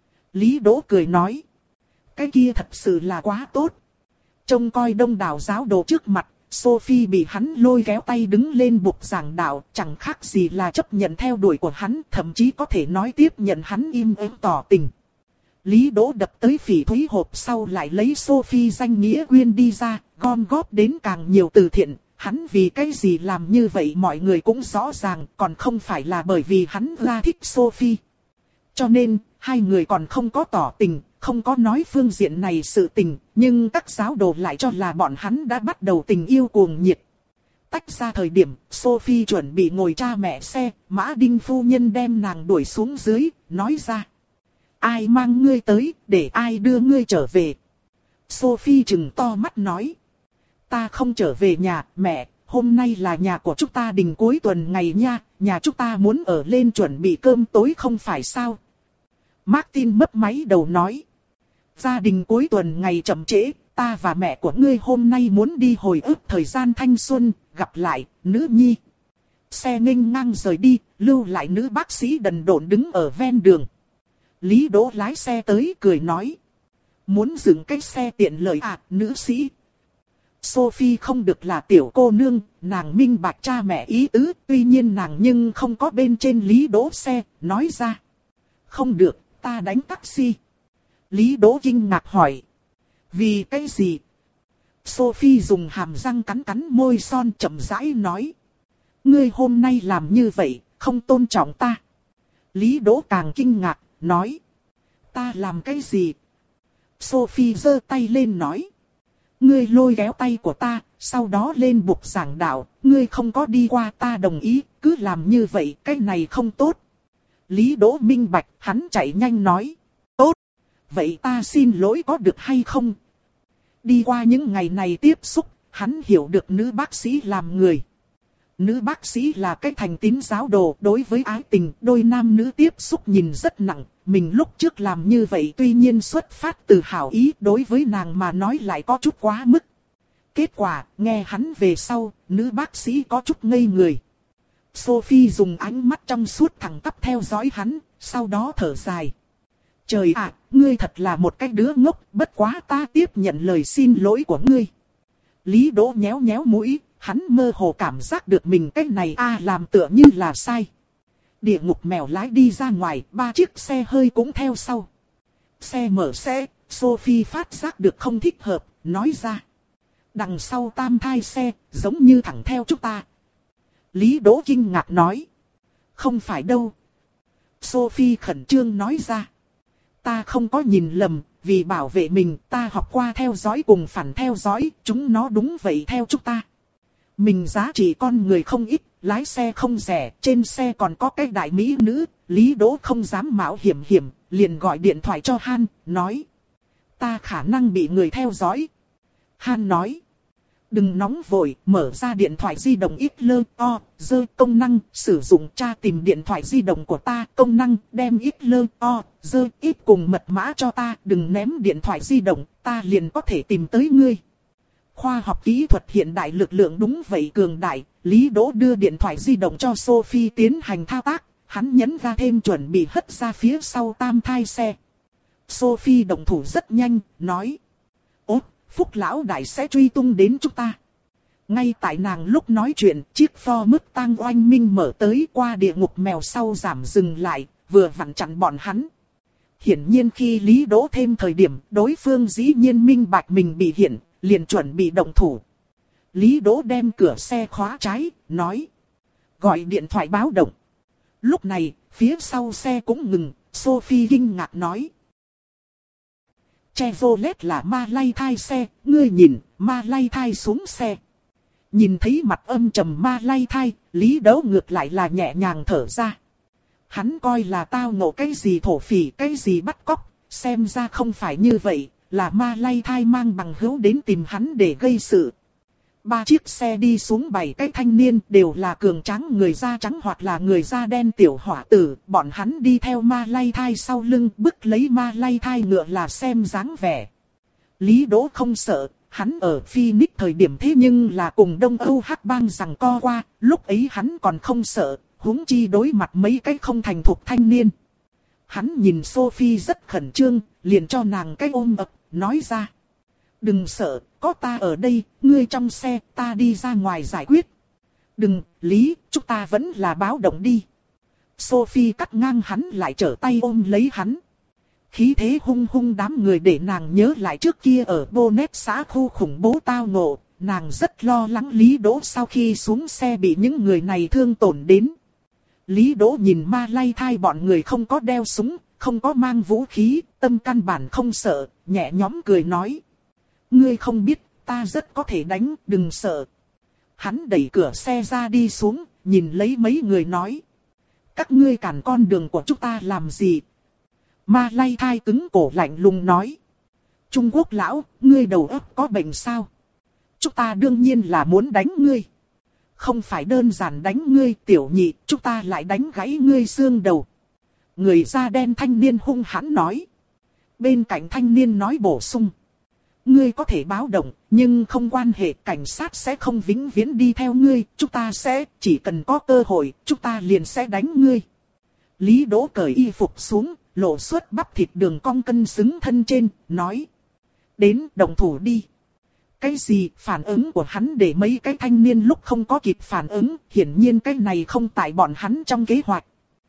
Lý Đỗ cười nói. Cái kia thật sự là quá tốt. Trông coi đông đảo giáo đồ trước mặt, Sophie bị hắn lôi kéo tay đứng lên bục giảng đạo, chẳng khác gì là chấp nhận theo đuổi của hắn, thậm chí có thể nói tiếp nhận hắn im ắng tỏ tình. Lý Đỗ đập tới phỉ thúy hộp sau lại lấy Sophie danh nghĩa quyên đi ra, gom góp đến càng nhiều từ thiện. Hắn vì cái gì làm như vậy mọi người cũng rõ ràng, còn không phải là bởi vì hắn ra thích Sophie. Cho nên, hai người còn không có tỏ tình, không có nói phương diện này sự tình, nhưng các giáo đồ lại cho là bọn hắn đã bắt đầu tình yêu cuồng nhiệt. Tách ra thời điểm, Sophie chuẩn bị ngồi cha mẹ xe, Mã Đinh phu nhân đem nàng đuổi xuống dưới, nói ra. Ai mang ngươi tới, để ai đưa ngươi trở về? Sophie trừng to mắt nói. Ta không trở về nhà, mẹ, hôm nay là nhà của chúng ta đình cuối tuần ngày nha, nhà chúng ta muốn ở lên chuẩn bị cơm tối không phải sao? Martin mấp máy đầu nói. Gia đình cuối tuần ngày chậm trễ, ta và mẹ của ngươi hôm nay muốn đi hồi ức thời gian thanh xuân, gặp lại, nữ nhi. Xe nghênh ngang rời đi, lưu lại nữ bác sĩ đần độn đứng ở ven đường. Lý Đỗ lái xe tới cười nói. Muốn dừng cái xe tiện lợi à, nữ sĩ. Sophie không được là tiểu cô nương, nàng minh bạch cha mẹ ý tứ, tuy nhiên nàng nhưng không có bên trên Lý Đỗ xe, nói ra. Không được, ta đánh taxi. Lý Đỗ kinh ngạc hỏi. Vì cái gì? Sophie dùng hàm răng cắn cắn môi son chậm rãi nói. Ngươi hôm nay làm như vậy, không tôn trọng ta. Lý Đỗ càng kinh ngạc, nói. Ta làm cái gì? Sophie giơ tay lên nói. Ngươi lôi kéo tay của ta, sau đó lên bục giảng đạo, ngươi không có đi qua ta đồng ý, cứ làm như vậy, cái này không tốt. Lý Đỗ minh bạch, hắn chạy nhanh nói. Tốt, vậy ta xin lỗi có được hay không? Đi qua những ngày này tiếp xúc, hắn hiểu được nữ bác sĩ làm người. Nữ bác sĩ là cái thành tín giáo đồ, đối với ái tình, đôi nam nữ tiếp xúc nhìn rất nặng. Mình lúc trước làm như vậy tuy nhiên xuất phát từ hảo ý, đối với nàng mà nói lại có chút quá mức. Kết quả, nghe hắn về sau, nữ bác sĩ có chút ngây người. Sophie dùng ánh mắt trong suốt thẳng tắp theo dõi hắn, sau đó thở dài. Trời ạ, ngươi thật là một cái đứa ngốc, bất quá ta tiếp nhận lời xin lỗi của ngươi. Lý Đỗ nhéo nhéo mũi, hắn mơ hồ cảm giác được mình cái này a à, làm tựa như là sai. Địa ngục mèo lái đi ra ngoài, ba chiếc xe hơi cũng theo sau. Xe mở xe, Sophie phát giác được không thích hợp, nói ra. Đằng sau tam thai xe, giống như thẳng theo chúng ta. Lý Đỗ kinh ngạc nói. Không phải đâu. Sophie khẩn trương nói ra. Ta không có nhìn lầm, vì bảo vệ mình ta học qua theo dõi cùng phản theo dõi, chúng nó đúng vậy theo chúng ta. Mình giá trị con người không ít, lái xe không rẻ, trên xe còn có cái đại mỹ nữ, Lý Đỗ không dám mạo hiểm hiểm, liền gọi điện thoại cho Han, nói. Ta khả năng bị người theo dõi. Han nói. Đừng nóng vội, mở ra điện thoại di động ít lơ o, dơ công năng, sử dụng tra tìm điện thoại di động của ta, công năng, đem ít lơ o, dơ ít cùng mật mã cho ta, đừng ném điện thoại di động, ta liền có thể tìm tới ngươi. Khoa học kỹ thuật hiện đại lực lượng đúng vậy cường đại, Lý Đỗ đưa điện thoại di động cho Sophie tiến hành thao tác, hắn nhấn ga thêm chuẩn bị hất ra phía sau tam thai xe. Sophie động thủ rất nhanh, nói. Ốt, Phúc lão đại sẽ truy tung đến chúng ta. Ngay tại nàng lúc nói chuyện, chiếc Ford Mustang oanh minh mở tới qua địa ngục mèo sau giảm dừng lại, vừa vặn chặn bọn hắn. Hiển nhiên khi Lý Đỗ thêm thời điểm, đối phương dĩ nhiên minh bạch mình bị hiện, liền chuẩn bị động thủ. Lý Đỗ đem cửa xe khóa trái, nói. Gọi điện thoại báo động. Lúc này, phía sau xe cũng ngừng, Sophie kinh ngạc nói. Chevrolet là ma lay thai xe, ngươi nhìn, ma lay thai xuống xe. Nhìn thấy mặt âm trầm ma lay thai, Lý Đỗ ngược lại là nhẹ nhàng thở ra. Hắn coi là tao ngộ cái gì thổ phỉ, cái gì bắt cóc, xem ra không phải như vậy, là ma lay thai mang bằng hữu đến tìm hắn để gây sự. Ba chiếc xe đi xuống bảy cái thanh niên đều là cường tráng người da trắng hoặc là người da đen tiểu hỏa tử, bọn hắn đi theo ma lay thai sau lưng bức lấy ma lay thai ngựa là xem dáng vẻ. Lý Đỗ không sợ, hắn ở Phoenix thời điểm thế nhưng là cùng Đông Âu hắc bang giằng co qua, lúc ấy hắn còn không sợ, huống chi đối mặt mấy cái không thành thục thanh niên. Hắn nhìn Sophie rất khẩn trương, liền cho nàng cái ôm ập, nói ra. Đừng sợ, có ta ở đây, ngươi trong xe, ta đi ra ngoài giải quyết. Đừng, Lý, chúng ta vẫn là báo động đi. Sophie cắt ngang hắn lại trở tay ôm lấy hắn. khí thế hung hung đám người để nàng nhớ lại trước kia ở Bonnet xã khu khủng bố tao ngộ, nàng rất lo lắng Lý Đỗ sau khi xuống xe bị những người này thương tổn đến. Lý Đỗ nhìn Ma Lay Thai bọn người không có đeo súng, không có mang vũ khí, tâm căn bản không sợ, nhẹ nhõm cười nói. Ngươi không biết, ta rất có thể đánh, đừng sợ. Hắn đẩy cửa xe ra đi xuống, nhìn lấy mấy người nói. Các ngươi cản con đường của chúng ta làm gì? Ma Lay Thai cứng cổ lạnh lùng nói. Trung Quốc lão, ngươi đầu óc có bệnh sao? Chúng ta đương nhiên là muốn đánh ngươi. Không phải đơn giản đánh ngươi tiểu nhị, chúng ta lại đánh gãy ngươi xương đầu. Người da đen thanh niên hung hãn nói. Bên cạnh thanh niên nói bổ sung. Ngươi có thể báo động, nhưng không quan hệ, cảnh sát sẽ không vĩnh viễn đi theo ngươi, chúng ta sẽ, chỉ cần có cơ hội, chúng ta liền sẽ đánh ngươi. Lý Đỗ cởi y phục xuống, lộ xuất bắp thịt đường cong cân xứng thân trên, nói. Đến động thủ đi. Cái gì, phản ứng của hắn để mấy cái thanh niên lúc không có kịp phản ứng, hiển nhiên cái này không tại bọn hắn trong kế hoạch.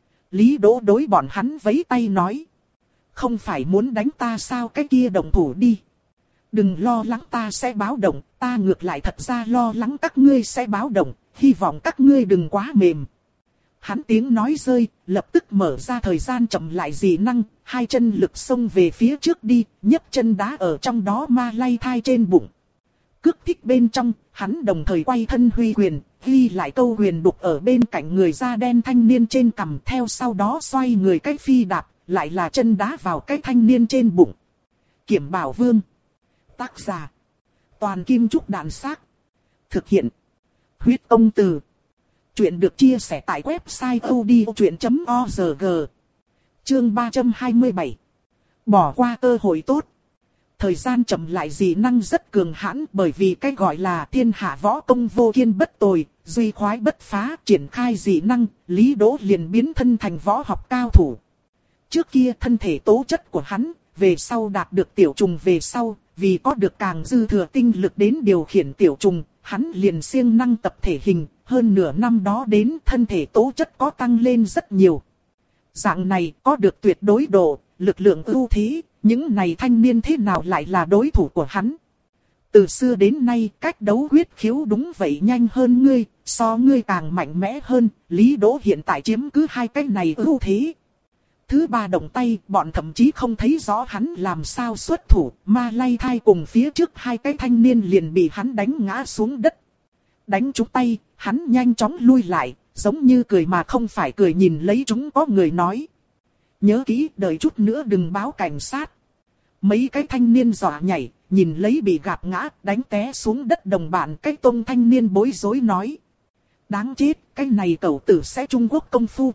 Lý Đỗ đối bọn hắn vẫy tay nói. Không phải muốn đánh ta sao, cái kia động thủ đi. Đừng lo lắng ta sẽ báo động, ta ngược lại thật ra lo lắng các ngươi sẽ báo động, hy vọng các ngươi đừng quá mềm. Hắn tiếng nói rơi, lập tức mở ra thời gian chậm lại dị năng, hai chân lực xông về phía trước đi, nhấc chân đá ở trong đó Ma Lay Thai trên bụng. Cước thích bên trong, hắn đồng thời quay thân huy quyền, ghi lại câu quyền đục ở bên cạnh người da đen thanh niên trên cằm, theo sau đó xoay người cách phi đạp, lại là chân đá vào cái thanh niên trên bụng. Kiểm Bảo Vương. Tác giả. Toàn Kim Trúc Đạn Xác. Thực hiện. Huyết Công Từ. Chuyện được chia sẻ tại website odchuyện chấm org. Chương ba trăm hai mươi bảy. Bỏ qua cơ hội tốt. Thời gian chậm lại dị năng rất cường hãn, bởi vì cái gọi là thiên hạ võ công vô kiên bất tồi, duy khoái bất phá, triển khai dị năng, Lý Đỗ liền biến thân thành võ học cao thủ. Trước kia thân thể tố chất của hắn, về sau đạt được tiểu trùng về sau, vì có được càng dư thừa tinh lực đến điều khiển tiểu trùng, hắn liền siêng năng tập thể hình, hơn nửa năm đó đến thân thể tố chất có tăng lên rất nhiều. Dạng này có được tuyệt đối độ, lực lượng ưu thế, những này thanh niên thế nào lại là đối thủ của hắn. Từ xưa đến nay cách đấu huyết khiếu đúng vậy nhanh hơn ngươi, so ngươi càng mạnh mẽ hơn, Lý Đỗ hiện tại chiếm cứ hai cái này ưu thế. Thứ ba động tay, bọn thậm chí không thấy rõ hắn làm sao xuất thủ, Ma Lay Thai cùng phía trước hai cái thanh niên liền bị hắn đánh ngã xuống đất. Đánh trúng tay, hắn nhanh chóng lui lại, giống như cười mà không phải cười nhìn lấy chúng có người nói. Nhớ kỹ, đợi chút nữa đừng báo cảnh sát. Mấy cái thanh niên dọa nhảy, nhìn lấy bị gạt ngã, đánh té xuống đất đồng bạn, cái tôn thanh niên bối rối nói. Đáng chết, cái này cẩu tử sẽ Trung Quốc công phu.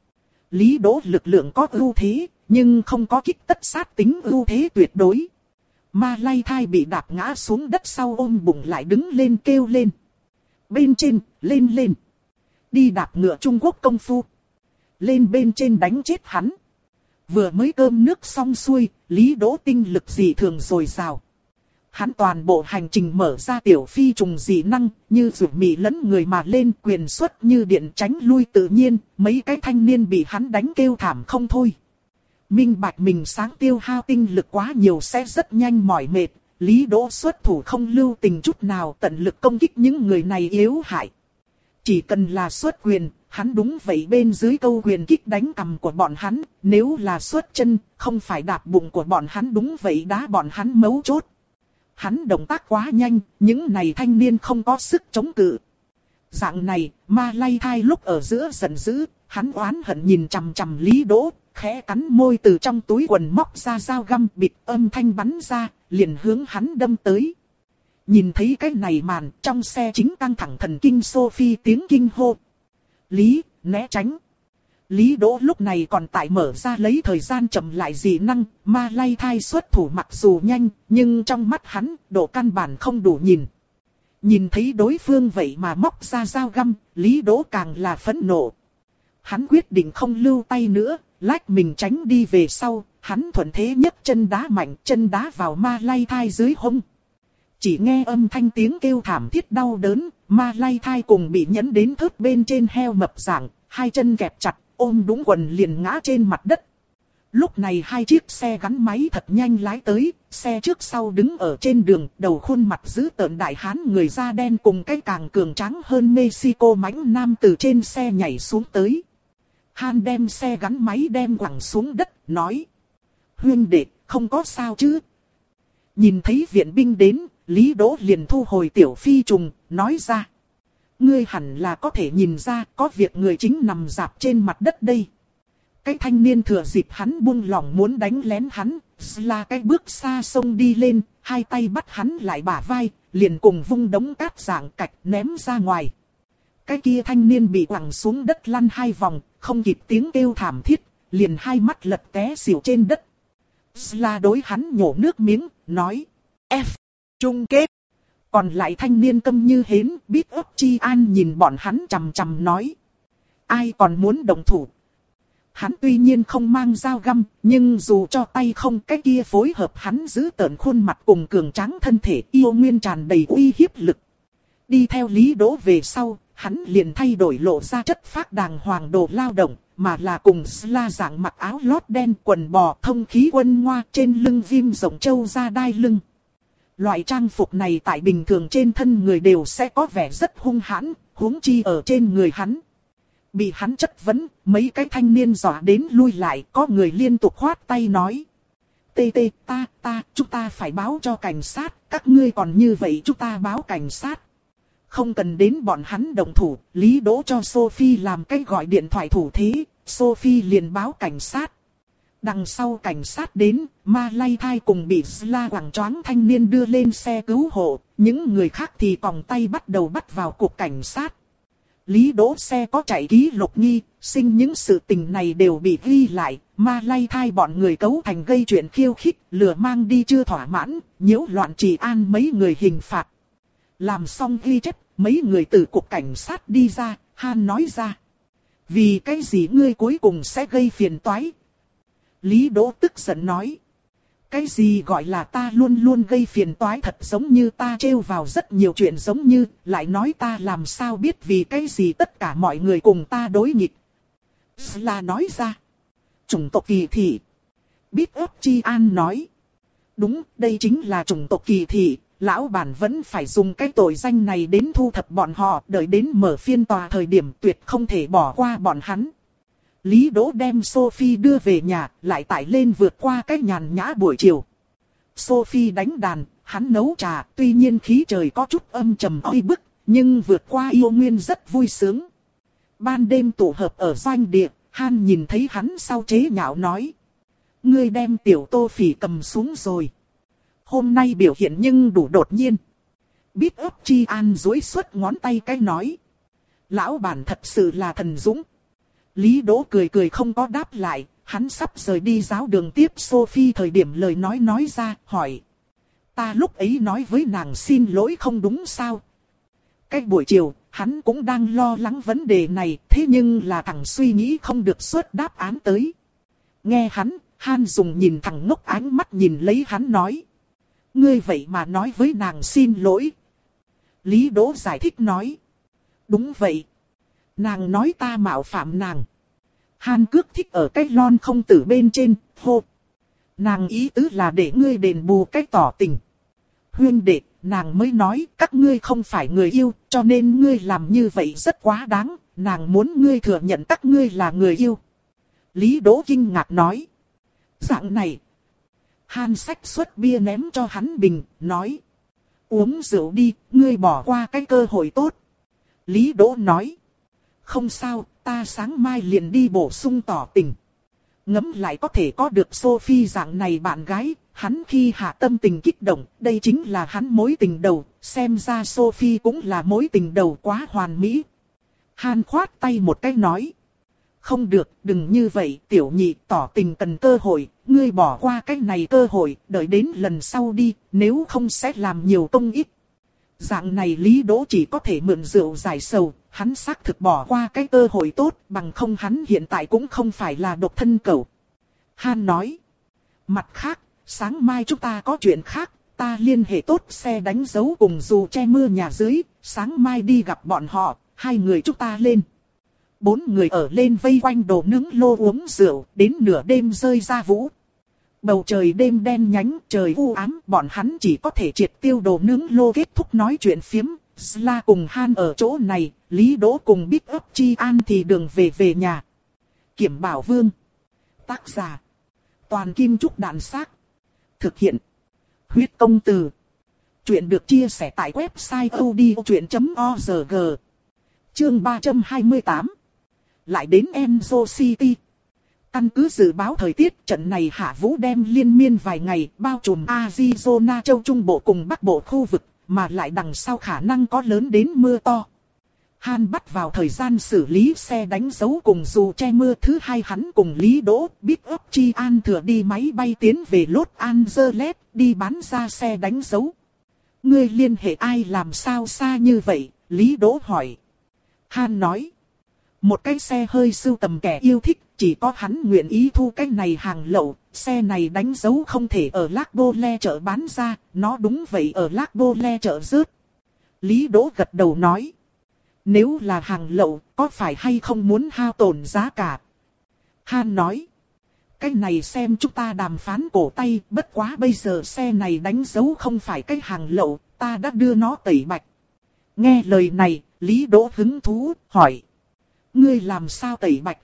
Lý Đỗ lực lượng có ưu thế, nhưng không có kích tất sát tính ưu thế tuyệt đối. Ma Lay Thai bị đạp ngã xuống đất sau ôm bụng lại đứng lên kêu lên. Bên trên, lên lên. Đi đạp ngựa Trung Quốc công phu. Lên bên trên đánh chết hắn. Vừa mới cơm nước xong xuôi, Lý Đỗ tinh lực dị thường dồi dào. Hắn toàn bộ hành trình mở ra tiểu phi trùng dị năng, như rủ mị lẫn người mà lên, quyền xuất như điện tránh lui tự nhiên, mấy cái thanh niên bị hắn đánh kêu thảm không thôi. Minh bạch mình sáng tiêu hao tinh lực quá nhiều sẽ rất nhanh mỏi mệt, Lý Đỗ xuất thủ không lưu tình chút nào, tận lực công kích những người này yếu hại. Chỉ cần là xuất quyền, hắn đúng vậy bên dưới câu quyền kích đánh cằm của bọn hắn, nếu là xuất chân, không phải đạp bụng của bọn hắn đúng vậy đá bọn hắn mấu chốt. Hắn động tác quá nhanh, những này thanh niên không có sức chống cự. Dạng này, Ma Lay Thai lúc ở giữa giận dữ, hắn oán hận nhìn chằm chằm Lý Đỗ, khẽ cắn môi từ trong túi quần móc ra dao găm bịt, âm thanh bắn ra, liền hướng hắn đâm tới. Nhìn thấy cái này màn, trong xe chính căng thẳng thần kinh Sophie tiếng kinh hô. Lý, né tránh. Lý Đỗ lúc này còn tại mở ra lấy thời gian chậm lại dị năng, Ma Lay Thai xuất thủ mặc dù nhanh, nhưng trong mắt hắn, độ căn bản không đủ nhìn. Nhìn thấy đối phương vậy mà móc ra dao găm, Lý Đỗ càng là phẫn nộ. Hắn quyết định không lưu tay nữa, lách mình tránh đi về sau, hắn thuận thế nhấc chân đá mạnh, chân đá vào Ma Lay Thai dưới hông. Chỉ nghe âm thanh tiếng kêu thảm thiết đau đớn, Ma Lay Thai cùng bị nhấn đến thớt bên trên heo mập dạng, hai chân kẹp chặt, ôm đúng quần liền ngã trên mặt đất. Lúc này hai chiếc xe gắn máy thật nhanh lái tới, xe trước sau đứng ở trên đường, đầu khuôn mặt dữ tợn đại hán người da đen cùng cái càng cường tráng hơn Mexico mãnh nam từ trên xe nhảy xuống tới. Han đem xe gắn máy đem quẳng xuống đất, nói. Huynh đệ, không có sao chứ? Nhìn thấy viện binh đến, Lý Đỗ liền thu hồi tiểu phi trùng, nói ra. Ngươi hẳn là có thể nhìn ra, có việc người chính nằm rạp trên mặt đất đây. Cái thanh niên thừa dịp hắn buông lỏng muốn đánh lén hắn, là cái bước xa sông đi lên, hai tay bắt hắn lại bả vai, liền cùng vung đống cát dạng cạch ném ra ngoài. Cái kia thanh niên bị quẳng xuống đất lăn hai vòng, không kịp tiếng kêu thảm thiết, liền hai mắt lật té xỉu trên đất. Là đối hắn nhổ nước miếng, nói, F, chung kết. Còn lại thanh niên câm như hến, biết ấp chi an nhìn bọn hắn chằm chằm nói. Ai còn muốn động thủ? Hắn tuy nhiên không mang dao găm, nhưng dù cho tay không cái kia phối hợp hắn giữ tợn khuôn mặt cùng cường tráng thân thể yêu nguyên tràn đầy uy hiếp lực. Đi theo Lý Đỗ về sau, hắn liền thay đổi lộ ra chất phác đàng hoàng đồ lao động, mà là cùng Sla dạng mặc áo lót đen quần bò thông khí quân ngoa trên lưng ghim rộng châu ra đai lưng. Loại trang phục này tại bình thường trên thân người đều sẽ có vẻ rất hung hãn, huống chi ở trên người hắn. Bị hắn chất vấn, mấy cái thanh niên dọa đến lui lại, có người liên tục khoát tay nói. Tê tê, ta, ta, chúng ta phải báo cho cảnh sát, các ngươi còn như vậy chúng ta báo cảnh sát. Không cần đến bọn hắn đồng thủ, Lý Đỗ cho Sophie làm cái gọi điện thoại thủ thế, Sophie liền báo cảnh sát. Đằng sau cảnh sát đến, Ma Lay Thai cùng bị Sla quẳng choáng thanh niên đưa lên xe cứu hộ, những người khác thì còng tay bắt đầu bắt vào cục cảnh sát. Lý Đỗ xe có chạy ký lục nghi, sinh những sự tình này đều bị ghi lại, Ma Lay Thai bọn người cấu thành gây chuyện khiêu khích, lừa mang đi chưa thỏa mãn, nhiễu loạn trị an mấy người hình phạt. Làm xong ghi chép, mấy người từ cục cảnh sát đi ra, Han nói ra. Vì cái gì ngươi cuối cùng sẽ gây phiền toái? Lý Đỗ tức giận nói. Cái gì gọi là ta luôn luôn gây phiền toái, thật giống như ta trêu vào rất nhiều chuyện, giống như lại nói ta làm sao biết vì cái gì tất cả mọi người cùng ta đối nghịch. Là nói ra. Chủng tộc kỳ thị. Biết ấp chi an nói. Đúng, đây chính là chủng tộc kỳ thị, lão bản vẫn phải dùng cái tội danh này đến thu thập bọn họ, đợi đến mở phiên tòa thời điểm tuyệt không thể bỏ qua bọn hắn. Lý Đỗ đem Sophie đưa về nhà, lại tải lên vượt qua cái nhàn nhã buổi chiều. Sophie đánh đàn, hắn nấu trà, tuy nhiên khí trời có chút âm trầm oi bức, nhưng vượt qua yêu nguyên rất vui sướng. Ban đêm tụ hợp ở doanh địa, Han nhìn thấy hắn sau chế nhạo nói. Ngươi đem tiểu Tô Phỉ cầm xuống rồi. Hôm nay biểu hiện nhưng đủ đột nhiên. Biết ấp chi an duỗi suốt ngón tay cái nói. Lão bản thật sự là thần dũng. Lý Đỗ cười cười không có đáp lại, hắn sắp rời đi giáo đường tiếp Sophie thời điểm lời nói nói ra, hỏi. Ta lúc ấy nói với nàng xin lỗi không đúng sao? Cái buổi chiều, hắn cũng đang lo lắng vấn đề này, thế nhưng là thằng suy nghĩ không được xuất đáp án tới. Nghe hắn, Han dùng nhìn thằng ngốc ánh mắt nhìn lấy hắn nói. Ngươi vậy mà nói với nàng xin lỗi. Lý Đỗ giải thích nói. Đúng vậy. Nàng nói ta mạo phạm nàng. Han cước thích ở cái lon không tử bên trên, hô. Nàng ý tứ là để ngươi đền bù cái tỏ tình. Huyên đệ, nàng mới nói các ngươi không phải người yêu, cho nên ngươi làm như vậy rất quá đáng, nàng muốn ngươi thừa nhận các ngươi là người yêu. Lý Đỗ kinh ngạc nói. Dạng này. Han xách suất bia ném cho hắn bình, nói. Uống rượu đi, ngươi bỏ qua cái cơ hội tốt. Lý Đỗ nói. Không sao, ta sáng mai liền đi bổ sung tỏ tình. Ngẫm lại có thể có được Sophie dạng này bạn gái, hắn khi hạ tâm tình kích động, đây chính là hắn mối tình đầu, xem ra Sophie cũng là mối tình đầu quá hoàn mỹ. Han khoát tay một cái nói. Không được, đừng như vậy, tiểu nhị, tỏ tình cần cơ hội, ngươi bỏ qua cái này cơ hội, đợi đến lần sau đi, nếu không sẽ làm nhiều công ít. Dạng này Lý Đỗ chỉ có thể mượn rượu giải sầu, hắn xác thực bỏ qua cái cơ hội tốt, bằng không hắn hiện tại cũng không phải là độc thân cẩu. Han nói. Mặt khác, sáng mai chúng ta có chuyện khác, ta liên hệ tốt xe đánh dấu cùng dù che mưa nhà dưới, sáng mai đi gặp bọn họ, hai người chúng ta lên. bốn người ở lên vây quanh đồ nướng lô uống rượu, đến nửa đêm rơi ra vũ. Bầu trời đêm đen nhánh, trời u ám, bọn hắn chỉ có thể triệt tiêu đồ nướng lô kết thúc nói chuyện phiếm. Sla cùng Han ở chỗ này, Lý Đỗ cùng Big Up Chi An thì đường về về nhà. Kiểm Bảo Vương. Tác giả. Toàn Kim Trúc Đạn Xác. Thực hiện. Huyết Công Từ. Chuyện được chia sẻ tại website odchuyện chấm org. Chương ba trăm hai mươi tám. Lại đến Enzo City. Căn cứ dự báo thời tiết, trận này hạ vũ đem liên miên vài ngày, bao trùm Arizona châu Trung Bộ cùng Bắc Bộ khu vực, mà lại đằng sau khả năng có lớn đến mưa to. Han bắt vào thời gian xử lý xe đánh dấu cùng dù che mưa thứ hai hắn cùng Lý Đỗ, Big Up Chi An thừa đi máy bay tiến về Los Angeles, đi bán ra xe đánh dấu. Ngươi liên hệ ai làm sao xa như vậy? Lý Đỗ hỏi. Han nói. Một cái xe hơi sưu tầm kẻ yêu thích, chỉ có hắn nguyện ý thu cái này hàng lậu, xe này đánh dấu không thể ở Lac Bole chợ bán ra, nó đúng vậy ở Lac Bole chợ rớt. Lý Đỗ gật đầu nói. Nếu là hàng lậu, có phải hay không muốn hao tổn giá cả? Han nói. Cái này xem chúng ta đàm phán cổ tay, bất quá bây giờ xe này đánh dấu không phải cái hàng lậu, ta đã đưa nó tẩy bạch. Nghe lời này, Lý Đỗ hứng thú, hỏi. Ngươi làm sao tẩy bạch?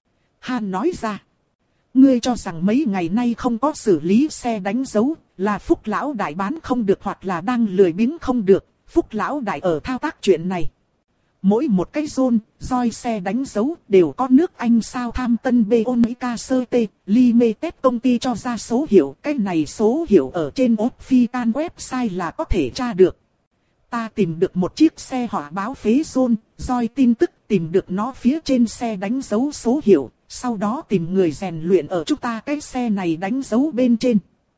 Han nói ra. Ngươi cho rằng mấy ngày nay không có xử lý xe đánh dấu, là Phúc Lão Đại bán không được hoặc là đang lười biếng không được, Phúc Lão Đại ở thao tác chuyện này. Mỗi một cái zone, roi xe đánh dấu đều có nước Anh sao tham tân Beonica Sơ T, Limited công ty cho ra số hiệu. Cái này số hiệu ở trên official website là có thể tra được. Ta tìm được một chiếc xe hỏa báo phế zone, roi tin tức tìm được nó phía trên xe đánh dấu số hiệu. Sau đó tìm người rèn luyện ở chúng ta cái xe này đánh dấu bên trên.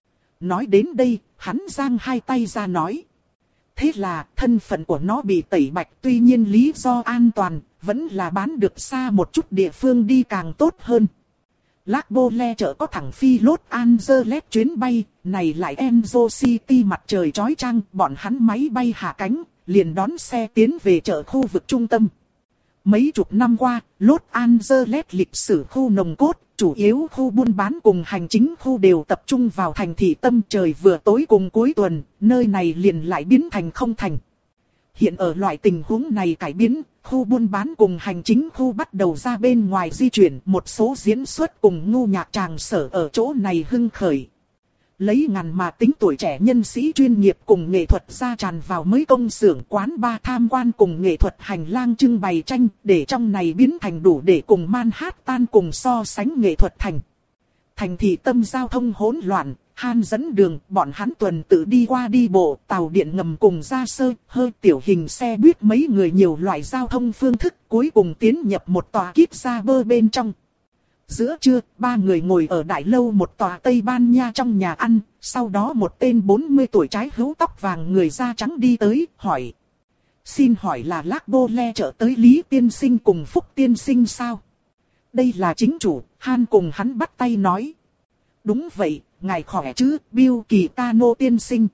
Nói đến đây, hắn giang hai tay ra nói. Thế là thân phận của nó bị tẩy bạch, tuy nhiên lý do an toàn, vẫn là bán được xa một chút địa phương đi càng tốt hơn. Lac Bole chợ có thẳng phi Los Angeles chuyến bay, này lại Enzo City mặt trời chói chang, bọn hắn máy bay hạ cánh, liền đón xe tiến về chợ khu vực trung tâm. Mấy chục năm qua, Los Angeles lịch sử khu nồng cốt, chủ yếu khu buôn bán cùng hành chính khu đều tập trung vào thành thị tâm trời vừa tối cùng cuối tuần, nơi này liền lại biến thành không thành. Hiện ở loại tình huống này cải biến, khu buôn bán cùng hành chính khu bắt đầu ra bên ngoài di chuyển, một số diễn xuất cùng ngu nhạc tràng sở ở chỗ này hưng khởi. Lấy ngàn mà tính tuổi trẻ nhân sĩ chuyên nghiệp cùng nghệ thuật ra tràn vào mới công xưởng quán bar tham quan cùng nghệ thuật hành lang trưng bày tranh, để trong này biến thành đủ để cùng Manhattan cùng so sánh nghệ thuật thành. Thành thị tâm giao thông hỗn loạn, Han dẫn đường, bọn hắn tuần tự đi qua đi bộ, tàu điện ngầm cùng ra sơ, hơi tiểu hình xe buýt mấy người nhiều loại giao thông phương thức, cuối cùng tiến nhập một tòa kít ra bơ bên trong. Giữa trưa, ba người ngồi ở đại lâu một tòa Tây Ban Nha trong nhà ăn, sau đó một tên bốn mươi tuổi trái hữu tóc vàng người da trắng đi tới, hỏi. Xin hỏi là Lac Bole chợ tới Lý Tiên Sinh cùng Phúc Tiên Sinh sao? Đây là chính chủ, Han cùng hắn bắt tay nói. Đúng vậy, ngài khỏe chứ, Bill Kỳ Cano Tiên Sinh.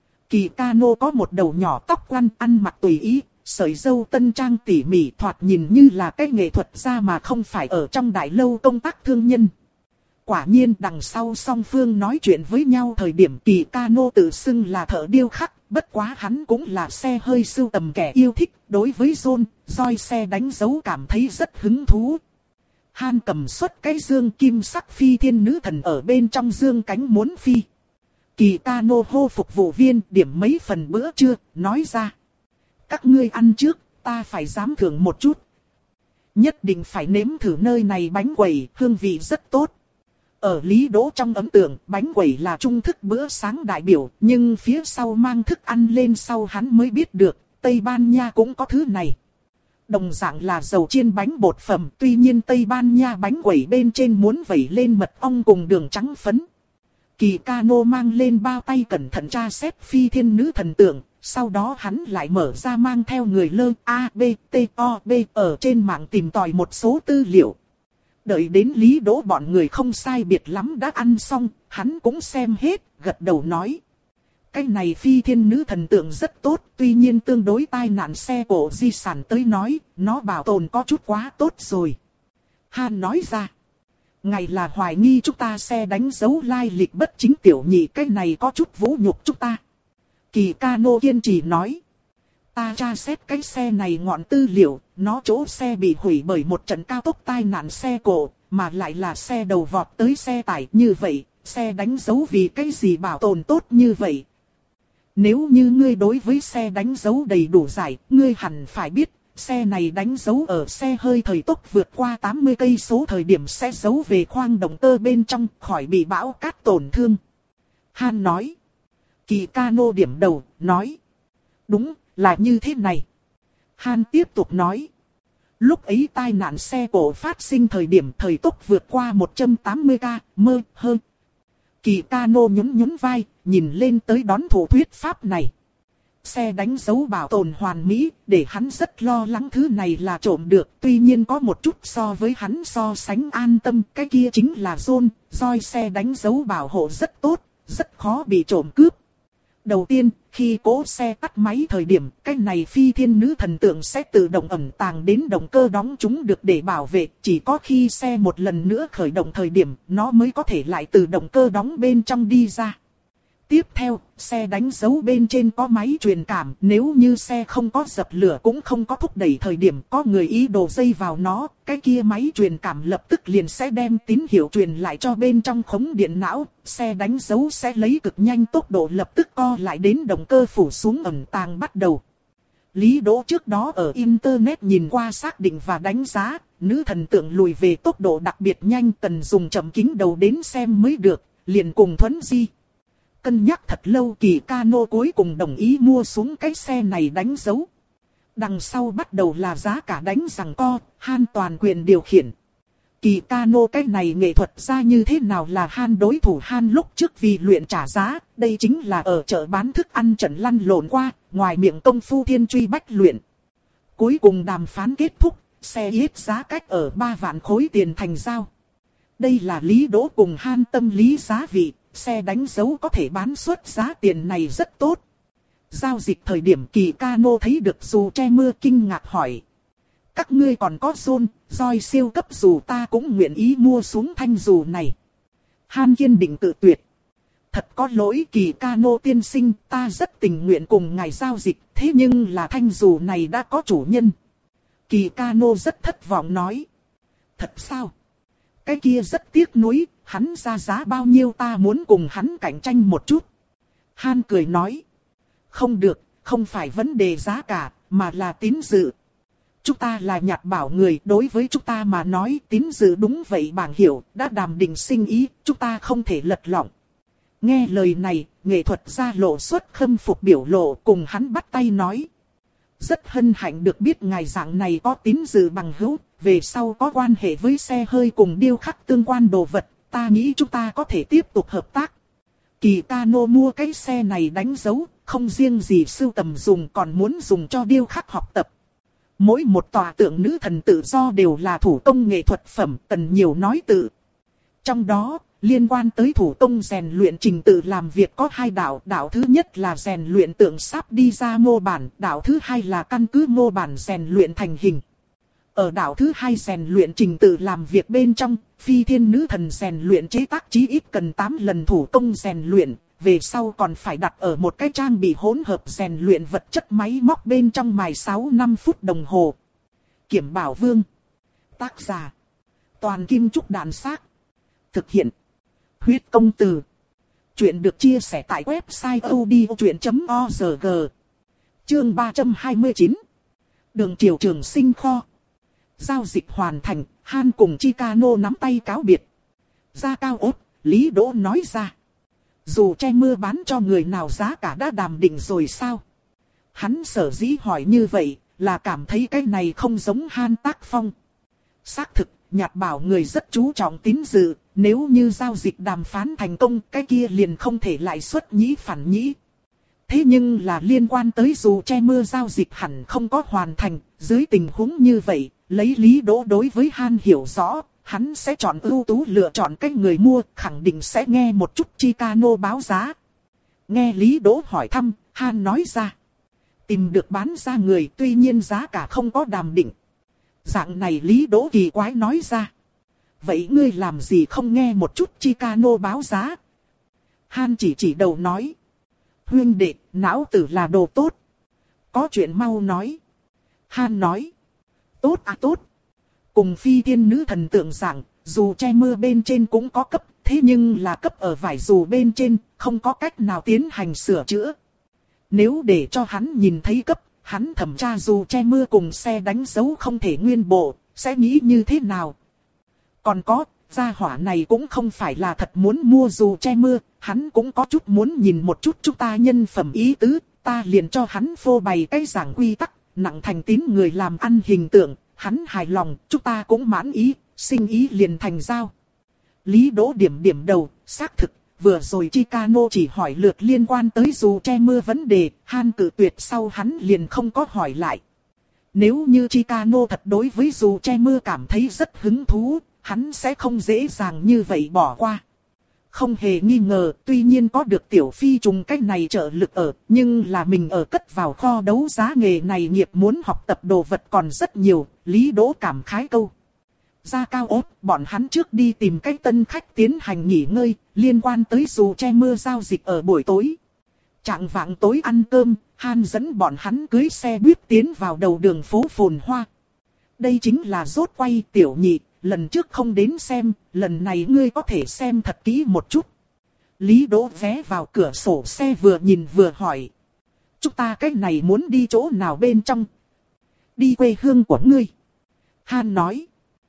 Kỳ Cano có một đầu nhỏ tóc quăn, ăn mặc tùy ý. Sợi râu tân trang tỉ mỉ thoạt nhìn như là cái nghệ thuật gia mà không phải ở trong đại lâu công tác thương nhân. Quả nhiên đằng sau song phương nói chuyện với nhau thời điểm Kỳ Cano tự xưng là thợ điêu khắc, bất quá hắn cũng là xe hơi sưu tầm kẻ yêu thích, đối với John, roi xe đánh dấu cảm thấy rất hứng thú. Han cầm xuất cái dương kim sắc phi thiên nữ thần ở bên trong dương cánh muốn phi. Kỳ Cano hô phục vụ viên điểm mấy phần bữa trưa, nói ra. Các ngươi ăn trước, ta phải dám thưởng một chút. Nhất định phải nếm thử nơi này bánh quẩy, hương vị rất tốt. Ở Lý Đỗ trong ấn tượng, bánh quẩy là trung thức bữa sáng đại biểu, nhưng phía sau mang thức ăn lên sau hắn mới biết được, Tây Ban Nha cũng có thứ này. Đồng dạng là dầu chiên bánh bột phẩm, tuy nhiên Tây Ban Nha bánh quẩy bên trên muốn vẩy lên mật ong cùng đường trắng phấn. Kỳ Cano mang lên bao tay cẩn thận tra xét phi thiên nữ thần tượng. Sau đó hắn lại mở ra mang theo người lơ A, B, T, O, B ở trên mạng tìm tòi một số tư liệu. Đợi đến Lý Đỗ bọn người không sai biệt lắm đã ăn xong, hắn cũng xem hết, gật đầu nói. cái này phi thiên nữ thần tượng rất tốt, tuy nhiên tương đối tai nạn xe cổ di sản tới nói, nó bảo tồn có chút quá tốt rồi. Han nói ra. Ngài là hoài nghi chúng ta xe đánh dấu lai lịch bất chính tiểu nhị, cái này có chút vũ nhục chúng ta. Kỳ Cano kiên trì nói. Ta tra xét cái xe này ngọn tư liệu, nó chỗ xe bị hủy bởi một trận cao tốc tai nạn xe cộ, mà lại là xe đầu vọt tới xe tải như vậy, xe đánh dấu vì cái gì bảo tồn tốt như vậy. Nếu như ngươi đối với xe đánh dấu đầy đủ giải, ngươi hẳn phải biết, xe này đánh dấu ở xe hơi thời tốc vượt qua tám mươi cây số thời điểm sẽ giấu về khoang động cơ bên trong, khỏi bị bão cát tổn thương. Han nói. Kỳ Cano điểm đầu, nói. Đúng, là như thế này. Han tiếp tục nói. Lúc ấy tai nạn xe cổ phát sinh thời điểm thời tốc vượt qua một trăm tám mươi ki lô mét hơn. Kỳ Cano nhún nhún vai, nhìn lên tới đón thủ thuyết pháp này. Xe đánh dấu bảo tồn hoàn mỹ, để hắn rất lo lắng thứ này là trộm được. Tuy nhiên có một chút so với hắn so sánh an tâm, cái kia chính là John, roi xe đánh dấu bảo hộ rất tốt, rất khó bị trộm cướp. Đầu tiên, khi cỗ xe tắt máy thời điểm, cái này phi thiên nữ thần tượng sẽ tự động ẩn tàng đến động cơ đóng chúng được để bảo vệ. Chỉ có khi xe một lần nữa khởi động thời điểm, nó mới có thể lại từ động cơ đóng bên trong đi ra. Tiếp theo, xe đánh dấu bên trên có máy truyền cảm, nếu như xe không có dập lửa cũng không có thúc đẩy thời điểm có người ý đồ dây vào nó, cái kia máy truyền cảm lập tức liền sẽ đem tín hiệu truyền lại cho bên trong khống điện não, xe đánh dấu sẽ lấy cực nhanh tốc độ lập tức co lại đến động cơ phủ xuống ẩn tàng bắt đầu. Lý Đỗ trước đó ở Internet nhìn qua xác định và đánh giá, nữ thần tượng lùi về tốc độ đặc biệt nhanh, cần dùng chậm kính đầu đến xem mới được, liền cùng Thuấn Di. Cân nhắc thật lâu, Kỳ Cano cuối cùng đồng ý mua xuống cái xe này đánh dấu. Đằng sau bắt đầu là giá cả đánh giằng co, Han toàn quyền điều khiển. Kỳ Cano cái này nghệ thuật ra như thế nào là Han đối thủ. Han lúc trước vì luyện trả giá, đây chính là ở chợ bán thức ăn trận lăn lộn qua, ngoài miệng công phu thiên truy bách luyện. Cuối cùng đàm phán kết thúc, xe yết giá cách ở ba vạn khối tiền thành giao. Đây là Lý Đỗ cùng Han tâm lý giá vị. Xe đánh dấu có thể bán suất giá tiền này rất tốt. Giao dịch thời điểm Kỳ Cano thấy được dù che mưa kinh ngạc hỏi. Các ngươi còn có John, roi siêu cấp dù ta cũng nguyện ý mua xuống thanh dù này. Han kiên định tự tuyệt. Thật có lỗi Kỳ Cano tiên sinh, ta rất tình nguyện cùng ngài giao dịch, thế nhưng là thanh dù này đã có chủ nhân. Kỳ Cano rất thất vọng nói. Thật sao? Cái kia rất tiếc nuối, hắn ra giá bao nhiêu ta muốn cùng hắn cạnh tranh một chút. Han cười nói. Không được, không phải vấn đề giá cả, mà là tín dự. Chúng ta là nhặt bảo người, đối với chúng ta mà nói tín dự đúng vậy bảng hiểu, đã đàm định sinh ý, chúng ta không thể lật lọng. Nghe lời này, nghệ thuật gia lộ xuất khâm phục biểu lộ cùng hắn bắt tay nói. Rất hân hạnh được biết ngài dạng này có tín dự bằng hữu, về sau có quan hệ với xe hơi cùng điêu khắc tương quan đồ vật, ta nghĩ chúng ta có thể tiếp tục hợp tác. Kỳ Cano mua cái xe này đánh dấu, không riêng gì sưu tầm dùng còn muốn dùng cho điêu khắc học tập. Mỗi một tòa tượng nữ thần tự do đều là thủ công nghệ thuật phẩm, cần nhiều nói tự. Trong đó, liên quan tới thủ công rèn luyện trình tự làm việc có hai đạo. Đạo thứ nhất là rèn luyện tượng sắp đi ra mô bản, đạo thứ hai là căn cứ mô bản rèn luyện thành hình. Ở đạo thứ hai rèn luyện trình tự làm việc bên trong, phi thiên nữ thần rèn luyện chế tác chí ít cần tám lần thủ công rèn luyện, về sau còn phải đặt ở một cái trang bị hỗn hợp rèn luyện vật chất máy móc bên trong mài sáu năm phút đồng hồ. Kiểm Bảo Vương. Tác giả. Toàn Kim Trúc Đàn Xác. Thực hiện. Huyết Công Từ. Chuyện được chia sẻ tại website odchuyện chấm org. Chương ba trăm hai mươi chín. Đường Triều Trường Sinh Kho. Giao dịch hoàn thành, Han cùng Chicano nắm tay cáo biệt. Ra cao ốt, Lý Đỗ nói ra. Dù che mưa bán cho người nào giá cả đã đàm định rồi sao? Hắn sở dĩ hỏi như vậy, là cảm thấy cái này không giống Han tác phong. Xác thực, nhạt bảo người rất chú trọng tín dự, nếu như giao dịch đàm phán thành công, cái kia liền không thể lại xuất nhĩ phản nhĩ. Thế nhưng là liên quan tới dù che mưa giao dịch hẳn không có hoàn thành, dưới tình huống như vậy, lấy Lý Đỗ đối với Han hiểu rõ, hắn sẽ chọn ưu tú lựa chọn cách người mua, khẳng định sẽ nghe một chút Chicano báo giá. Nghe Lý Đỗ hỏi thăm, Han nói ra. Tìm được bán ra người, tuy nhiên giá cả không có đàm định. Dạng này Lý Đỗ kỳ quái nói ra. Vậy ngươi làm gì không nghe một chút Chicano báo giá? Han chỉ chỉ đầu nói. Huynh đệ, não tử là đồ tốt. Có chuyện mau nói. Han nói. Tốt à tốt. Cùng phi tiên nữ thần tượng dạng, dù che mưa bên trên cũng có cấp, thế nhưng là cấp ở vải dù bên trên, không có cách nào tiến hành sửa chữa. Nếu để cho hắn nhìn thấy cấp, hắn thẩm tra dù che mưa cùng xe đánh dấu không thể nguyên bộ, sẽ nghĩ như thế nào? Còn có, gia hỏa này cũng không phải là thật muốn mua dù che mưa, hắn cũng có chút muốn nhìn một chút chúng ta nhân phẩm ý tứ, ta liền cho hắn phô bày cái giảng quy tắc, nặng thành tín người làm ăn hình tượng, hắn hài lòng, chúng ta cũng mãn ý, sinh ý liền thành giao. Lý Đỗ điểm điểm đầu, xác thực, vừa rồi Chicano chỉ hỏi lượt liên quan tới dù che mưa vấn đề, Han cự tuyệt sau hắn liền không có hỏi lại. Nếu như Chicano thật đối với dù che mưa cảm thấy rất hứng thú, hắn sẽ không dễ dàng như vậy bỏ qua. Không hề nghi ngờ, tuy nhiên có được tiểu phi trùng cách này trợ lực ở, nhưng là mình ở cất vào kho đấu giá nghề này nghiệp muốn học tập đồ vật còn rất nhiều, Lý Đỗ cảm khái câu. Ra cao ốt, bọn hắn trước đi tìm cách tân khách tiến hành nghỉ ngơi, liên quan tới dù che mưa giao dịch ở buổi tối. Trạng vạng tối ăn cơm, Han dẫn bọn hắn cưới xe buýt tiến vào đầu đường phố phồn hoa. Đây chính là rốt quay tiểu nhị, lần trước không đến xem, lần này ngươi có thể xem thật kỹ một chút. Lý Đỗ vé vào cửa sổ xe vừa nhìn vừa hỏi. Chúng ta cách này muốn đi chỗ nào bên trong? Đi quê hương của ngươi. Han nói.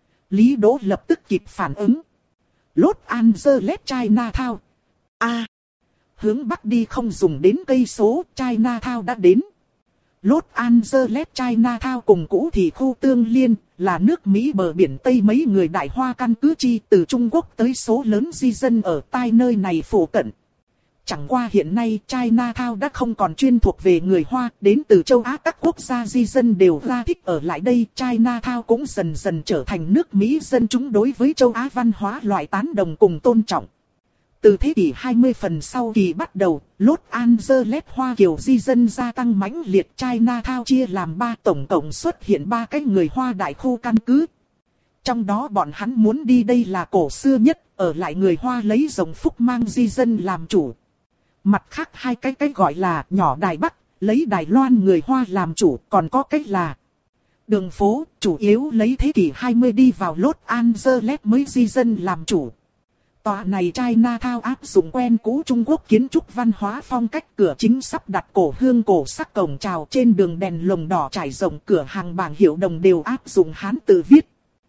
Lý Đỗ lập tức kịp phản ứng. Los Angeles Chinatown. A. Hướng bắc đi không dùng đến cây số, Chinatown đã đến. Los Angeles Chinatown cùng cũ thị khu tương liên, là nước Mỹ bờ biển Tây mấy người Đại Hoa căn cứ chi từ Trung Quốc tới số lớn di dân ở tai nơi này phổ cận. Chẳng qua hiện nay Chinatown đã không còn chuyên thuộc về người Hoa, đến từ châu Á các quốc gia di dân đều ra thích ở lại đây. Chinatown cũng dần dần trở thành nước Mỹ dân chúng đối với châu Á văn hóa loại tán đồng cùng tôn trọng. Từ thế kỷ hai mươi phần sau kỳ bắt đầu, Los Angeles Hoa Kiều di dân gia tăng mãnh liệt. Chinatown chia làm ba, tổng cộng xuất hiện ba cái người Hoa đại khu căn cứ. Trong đó bọn hắn muốn đi đây là cổ xưa nhất, ở lại người Hoa lấy rồng phúc mang di dân làm chủ. Mặt khác hai cái cái gọi là nhỏ Đài Bắc, lấy Đài Loan người Hoa làm chủ, còn có cách là đường phố, chủ yếu lấy thế kỷ hai mươi đi vào Los Angeles mới di dân làm chủ. Tòa này Chinatown áp dụng quen cũ Trung Quốc kiến trúc văn hóa phong cách, cửa chính sắp đặt cổ hương cổ sắc cổng chào, trên đường đèn lồng đỏ trải rộng, cửa hàng bảng hiệu đồng đều áp dụng Hán tự viết.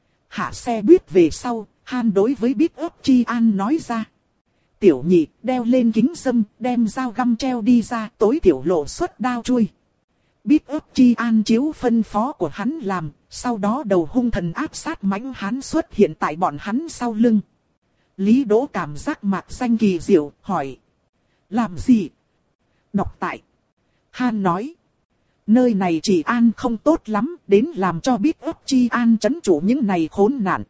Hạ xe buýt về sau, Han đối với Big Up Chi An nói ra. Tiểu nhị, đeo lên kính râm, đem dao găm treo đi ra, tối thiểu lộ xuất đao chui. Big Up Chi An chiếu phân phó của hắn làm, sau đó đầu hung thần áp sát mãnh hán xuất hiện tại bọn hắn sau lưng. Lý Đỗ cảm giác mạc xanh kỳ diệu, hỏi. Làm gì? Đọc tại. Han nói. Nơi này chỉ an không tốt lắm, đến làm cho Big Up Chi An trấn chủ những này khốn nạn.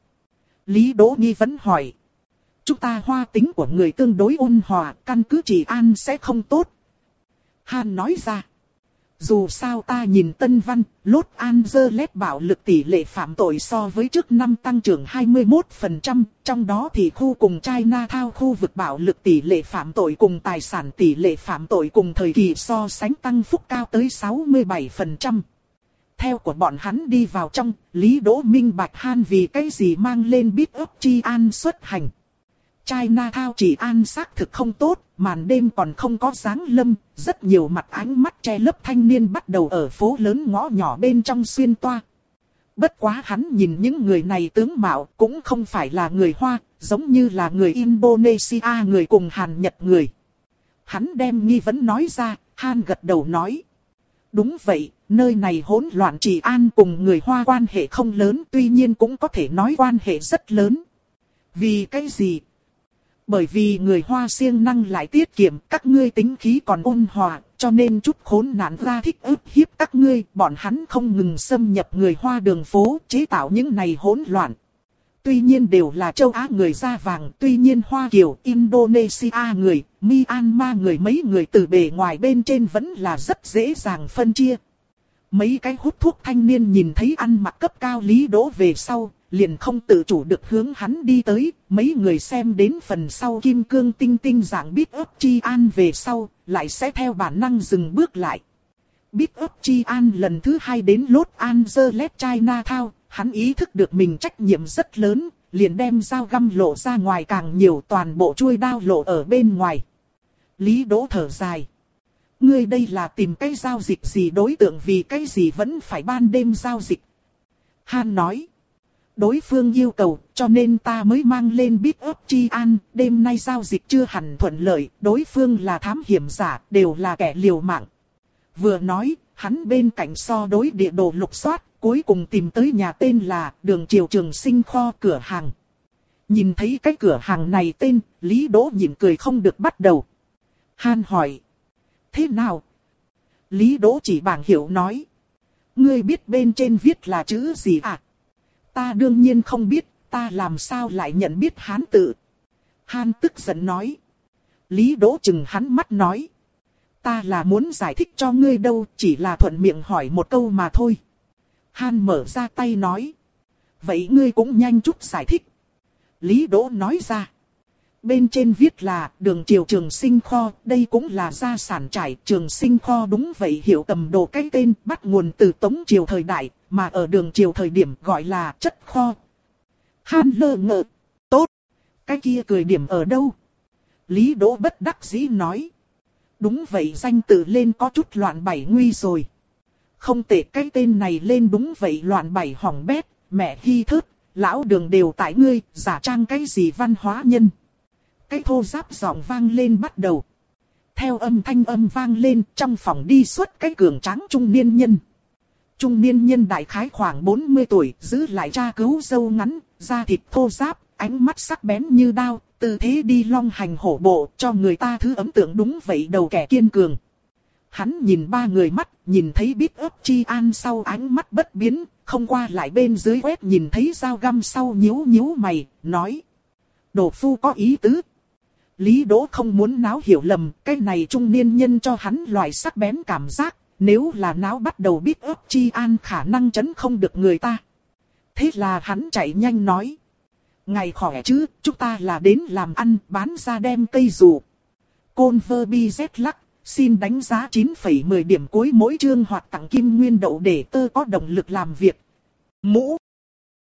Lý Đỗ nghi vấn hỏi. Chúng ta Hoa tính của người tương đối ôn hòa, căn cứ chỉ an sẽ không tốt. Han nói ra. Dù sao ta nhìn Tân Văn, Los Angeles bạo lực tỷ lệ phạm tội so với trước năm tăng trưởng hai mươi mốt phần trăm, trong đó thì khu cùng Chinatown khu vực bạo lực tỷ lệ phạm tội cùng tài sản tỷ lệ phạm tội cùng thời kỳ so sánh tăng phúc cao tới sáu mươi bảy phần trăm. Theo của bọn hắn đi vào trong, Lý Đỗ minh bạch Han vì cái gì mang lên Big Up Chi An xuất hành. Chinatown chỉ an xác thực không tốt, màn đêm còn không có sáng lâm, rất nhiều mặt ánh mắt che lấp thanh niên bắt đầu ở phố lớn ngõ nhỏ bên trong xuyên toa. Bất quá hắn nhìn những người này tướng mạo cũng không phải là người Hoa, giống như là người Indonesia người cùng Hàn Nhật người. Hắn đem nghi vấn nói ra, Han gật đầu nói. Đúng vậy, nơi này hỗn loạn trị an cùng người Hoa quan hệ không lớn, tuy nhiên cũng có thể nói quan hệ rất lớn. Vì cái gì? Bởi vì người Hoa siêng năng lại tiết kiệm, các ngươi tính khí còn ôn hòa, cho nên chút khốn nạn ra thích ức hiếp các ngươi, bọn hắn không ngừng xâm nhập người Hoa đường phố, chế tạo những này hỗn loạn. Tuy nhiên đều là châu Á người da vàng, tuy nhiên Hoa Kiều, Indonesia người, Myanmar người mấy người từ bề ngoài bên trên vẫn là rất dễ dàng phân chia. Mấy cái hút thuốc thanh niên nhìn thấy ăn mặc cấp cao Lý Đỗ về sau, liền không tự chủ được hướng hắn đi tới, mấy người xem đến phần sau kim cương tinh tinh dạng Big Up Chi An về sau, lại sẽ theo bản năng dừng bước lại. Big Up Chi An lần thứ hai đến Los Angeles Chinatown, hắn ý thức được mình trách nhiệm rất lớn, liền đem dao găm lộ ra ngoài càng nhiều, toàn bộ chuôi đao lộ ở bên ngoài. Lý Đỗ thở dài. Ngươi đây là tìm cái giao dịch gì, đối tượng vì cái gì vẫn phải ban đêm giao dịch? Han nói. Đối phương yêu cầu, cho nên ta mới mang lên Big Up Chi An, đêm nay giao dịch chưa hẳn thuận lợi, đối phương là thám hiểm giả, đều là kẻ liều mạng. Vừa nói, hắn bên cạnh so đối địa đồ lục soát, cuối cùng tìm tới nhà tên là Đường Triều Trường Sinh kho cửa hàng. Nhìn thấy cái cửa hàng này tên, Lý Đỗ nhịn cười không được bắt đầu. Han hỏi. Thế nào? Lý Đỗ chỉ bảng hiệu nói. Ngươi biết bên trên viết là chữ gì à? Ta đương nhiên không biết, ta làm sao lại nhận biết Hán tự? Han tức giận nói. Lý Đỗ chừng hắn mắt nói. Ta là muốn giải thích cho ngươi đâu, chỉ là thuận miệng hỏi một câu mà thôi. Han mở ra tay nói. Vậy ngươi cũng nhanh chút giải thích. Lý Đỗ nói ra. Bên trên viết là Đường Triều Trường Sinh kho, đây cũng là gia sản trải. Trường Sinh kho đúng vậy, hiểu cầm đồ cái tên bắt nguồn từ Tống Triều thời đại, mà ở Đường Triều thời điểm gọi là chất kho. Han lơ ngợ. Tốt. Cái kia cười điểm ở đâu? Lý Đỗ bất đắc dĩ nói. Đúng vậy, danh tự lên có chút loạn bảy nguy rồi. Không tệ, cái tên này lên đúng vậy loạn bảy hỏng bét, mẹ hi thớt, lão Đường đều tại ngươi, giả trang cái gì văn hóa nhân. Cái thô giáp giọng vang lên bắt đầu. Theo âm thanh âm vang lên, trong phòng đi xuất cái cường tráng trung niên nhân. Trung niên nhân đại khái khoảng bốn mươi tuổi, giữ lại tra cứu râu ngắn, da thịt thô giáp, ánh mắt sắc bén như đao, tư thế đi long hành hổ bộ, cho người ta thứ ấn tượng đúng vậy đầu kẻ kiên cường. Hắn nhìn ba người mắt, nhìn thấy Big Up Chi An sau ánh mắt bất biến, không qua lại bên dưới quét nhìn thấy dao găm sau nhíu nhíu mày, nói. Đồ phu có ý tứ. Lý Đỗ không muốn náo hiểu lầm, cái này trung niên nhân cho hắn loại sắc bén cảm giác, nếu là náo bắt đầu Big Up Chi An khả năng chấn không được người ta. Thế là hắn chạy nhanh nói. Ngày khỏe chứ, chúng ta là đến làm ăn, bán ra đem cây dù. Côn vơ bi z lắc, xin đánh giá chín phẩy mười điểm cuối mỗi chương hoặc tặng kim nguyên đậu để tơ có động lực làm việc. Mũ.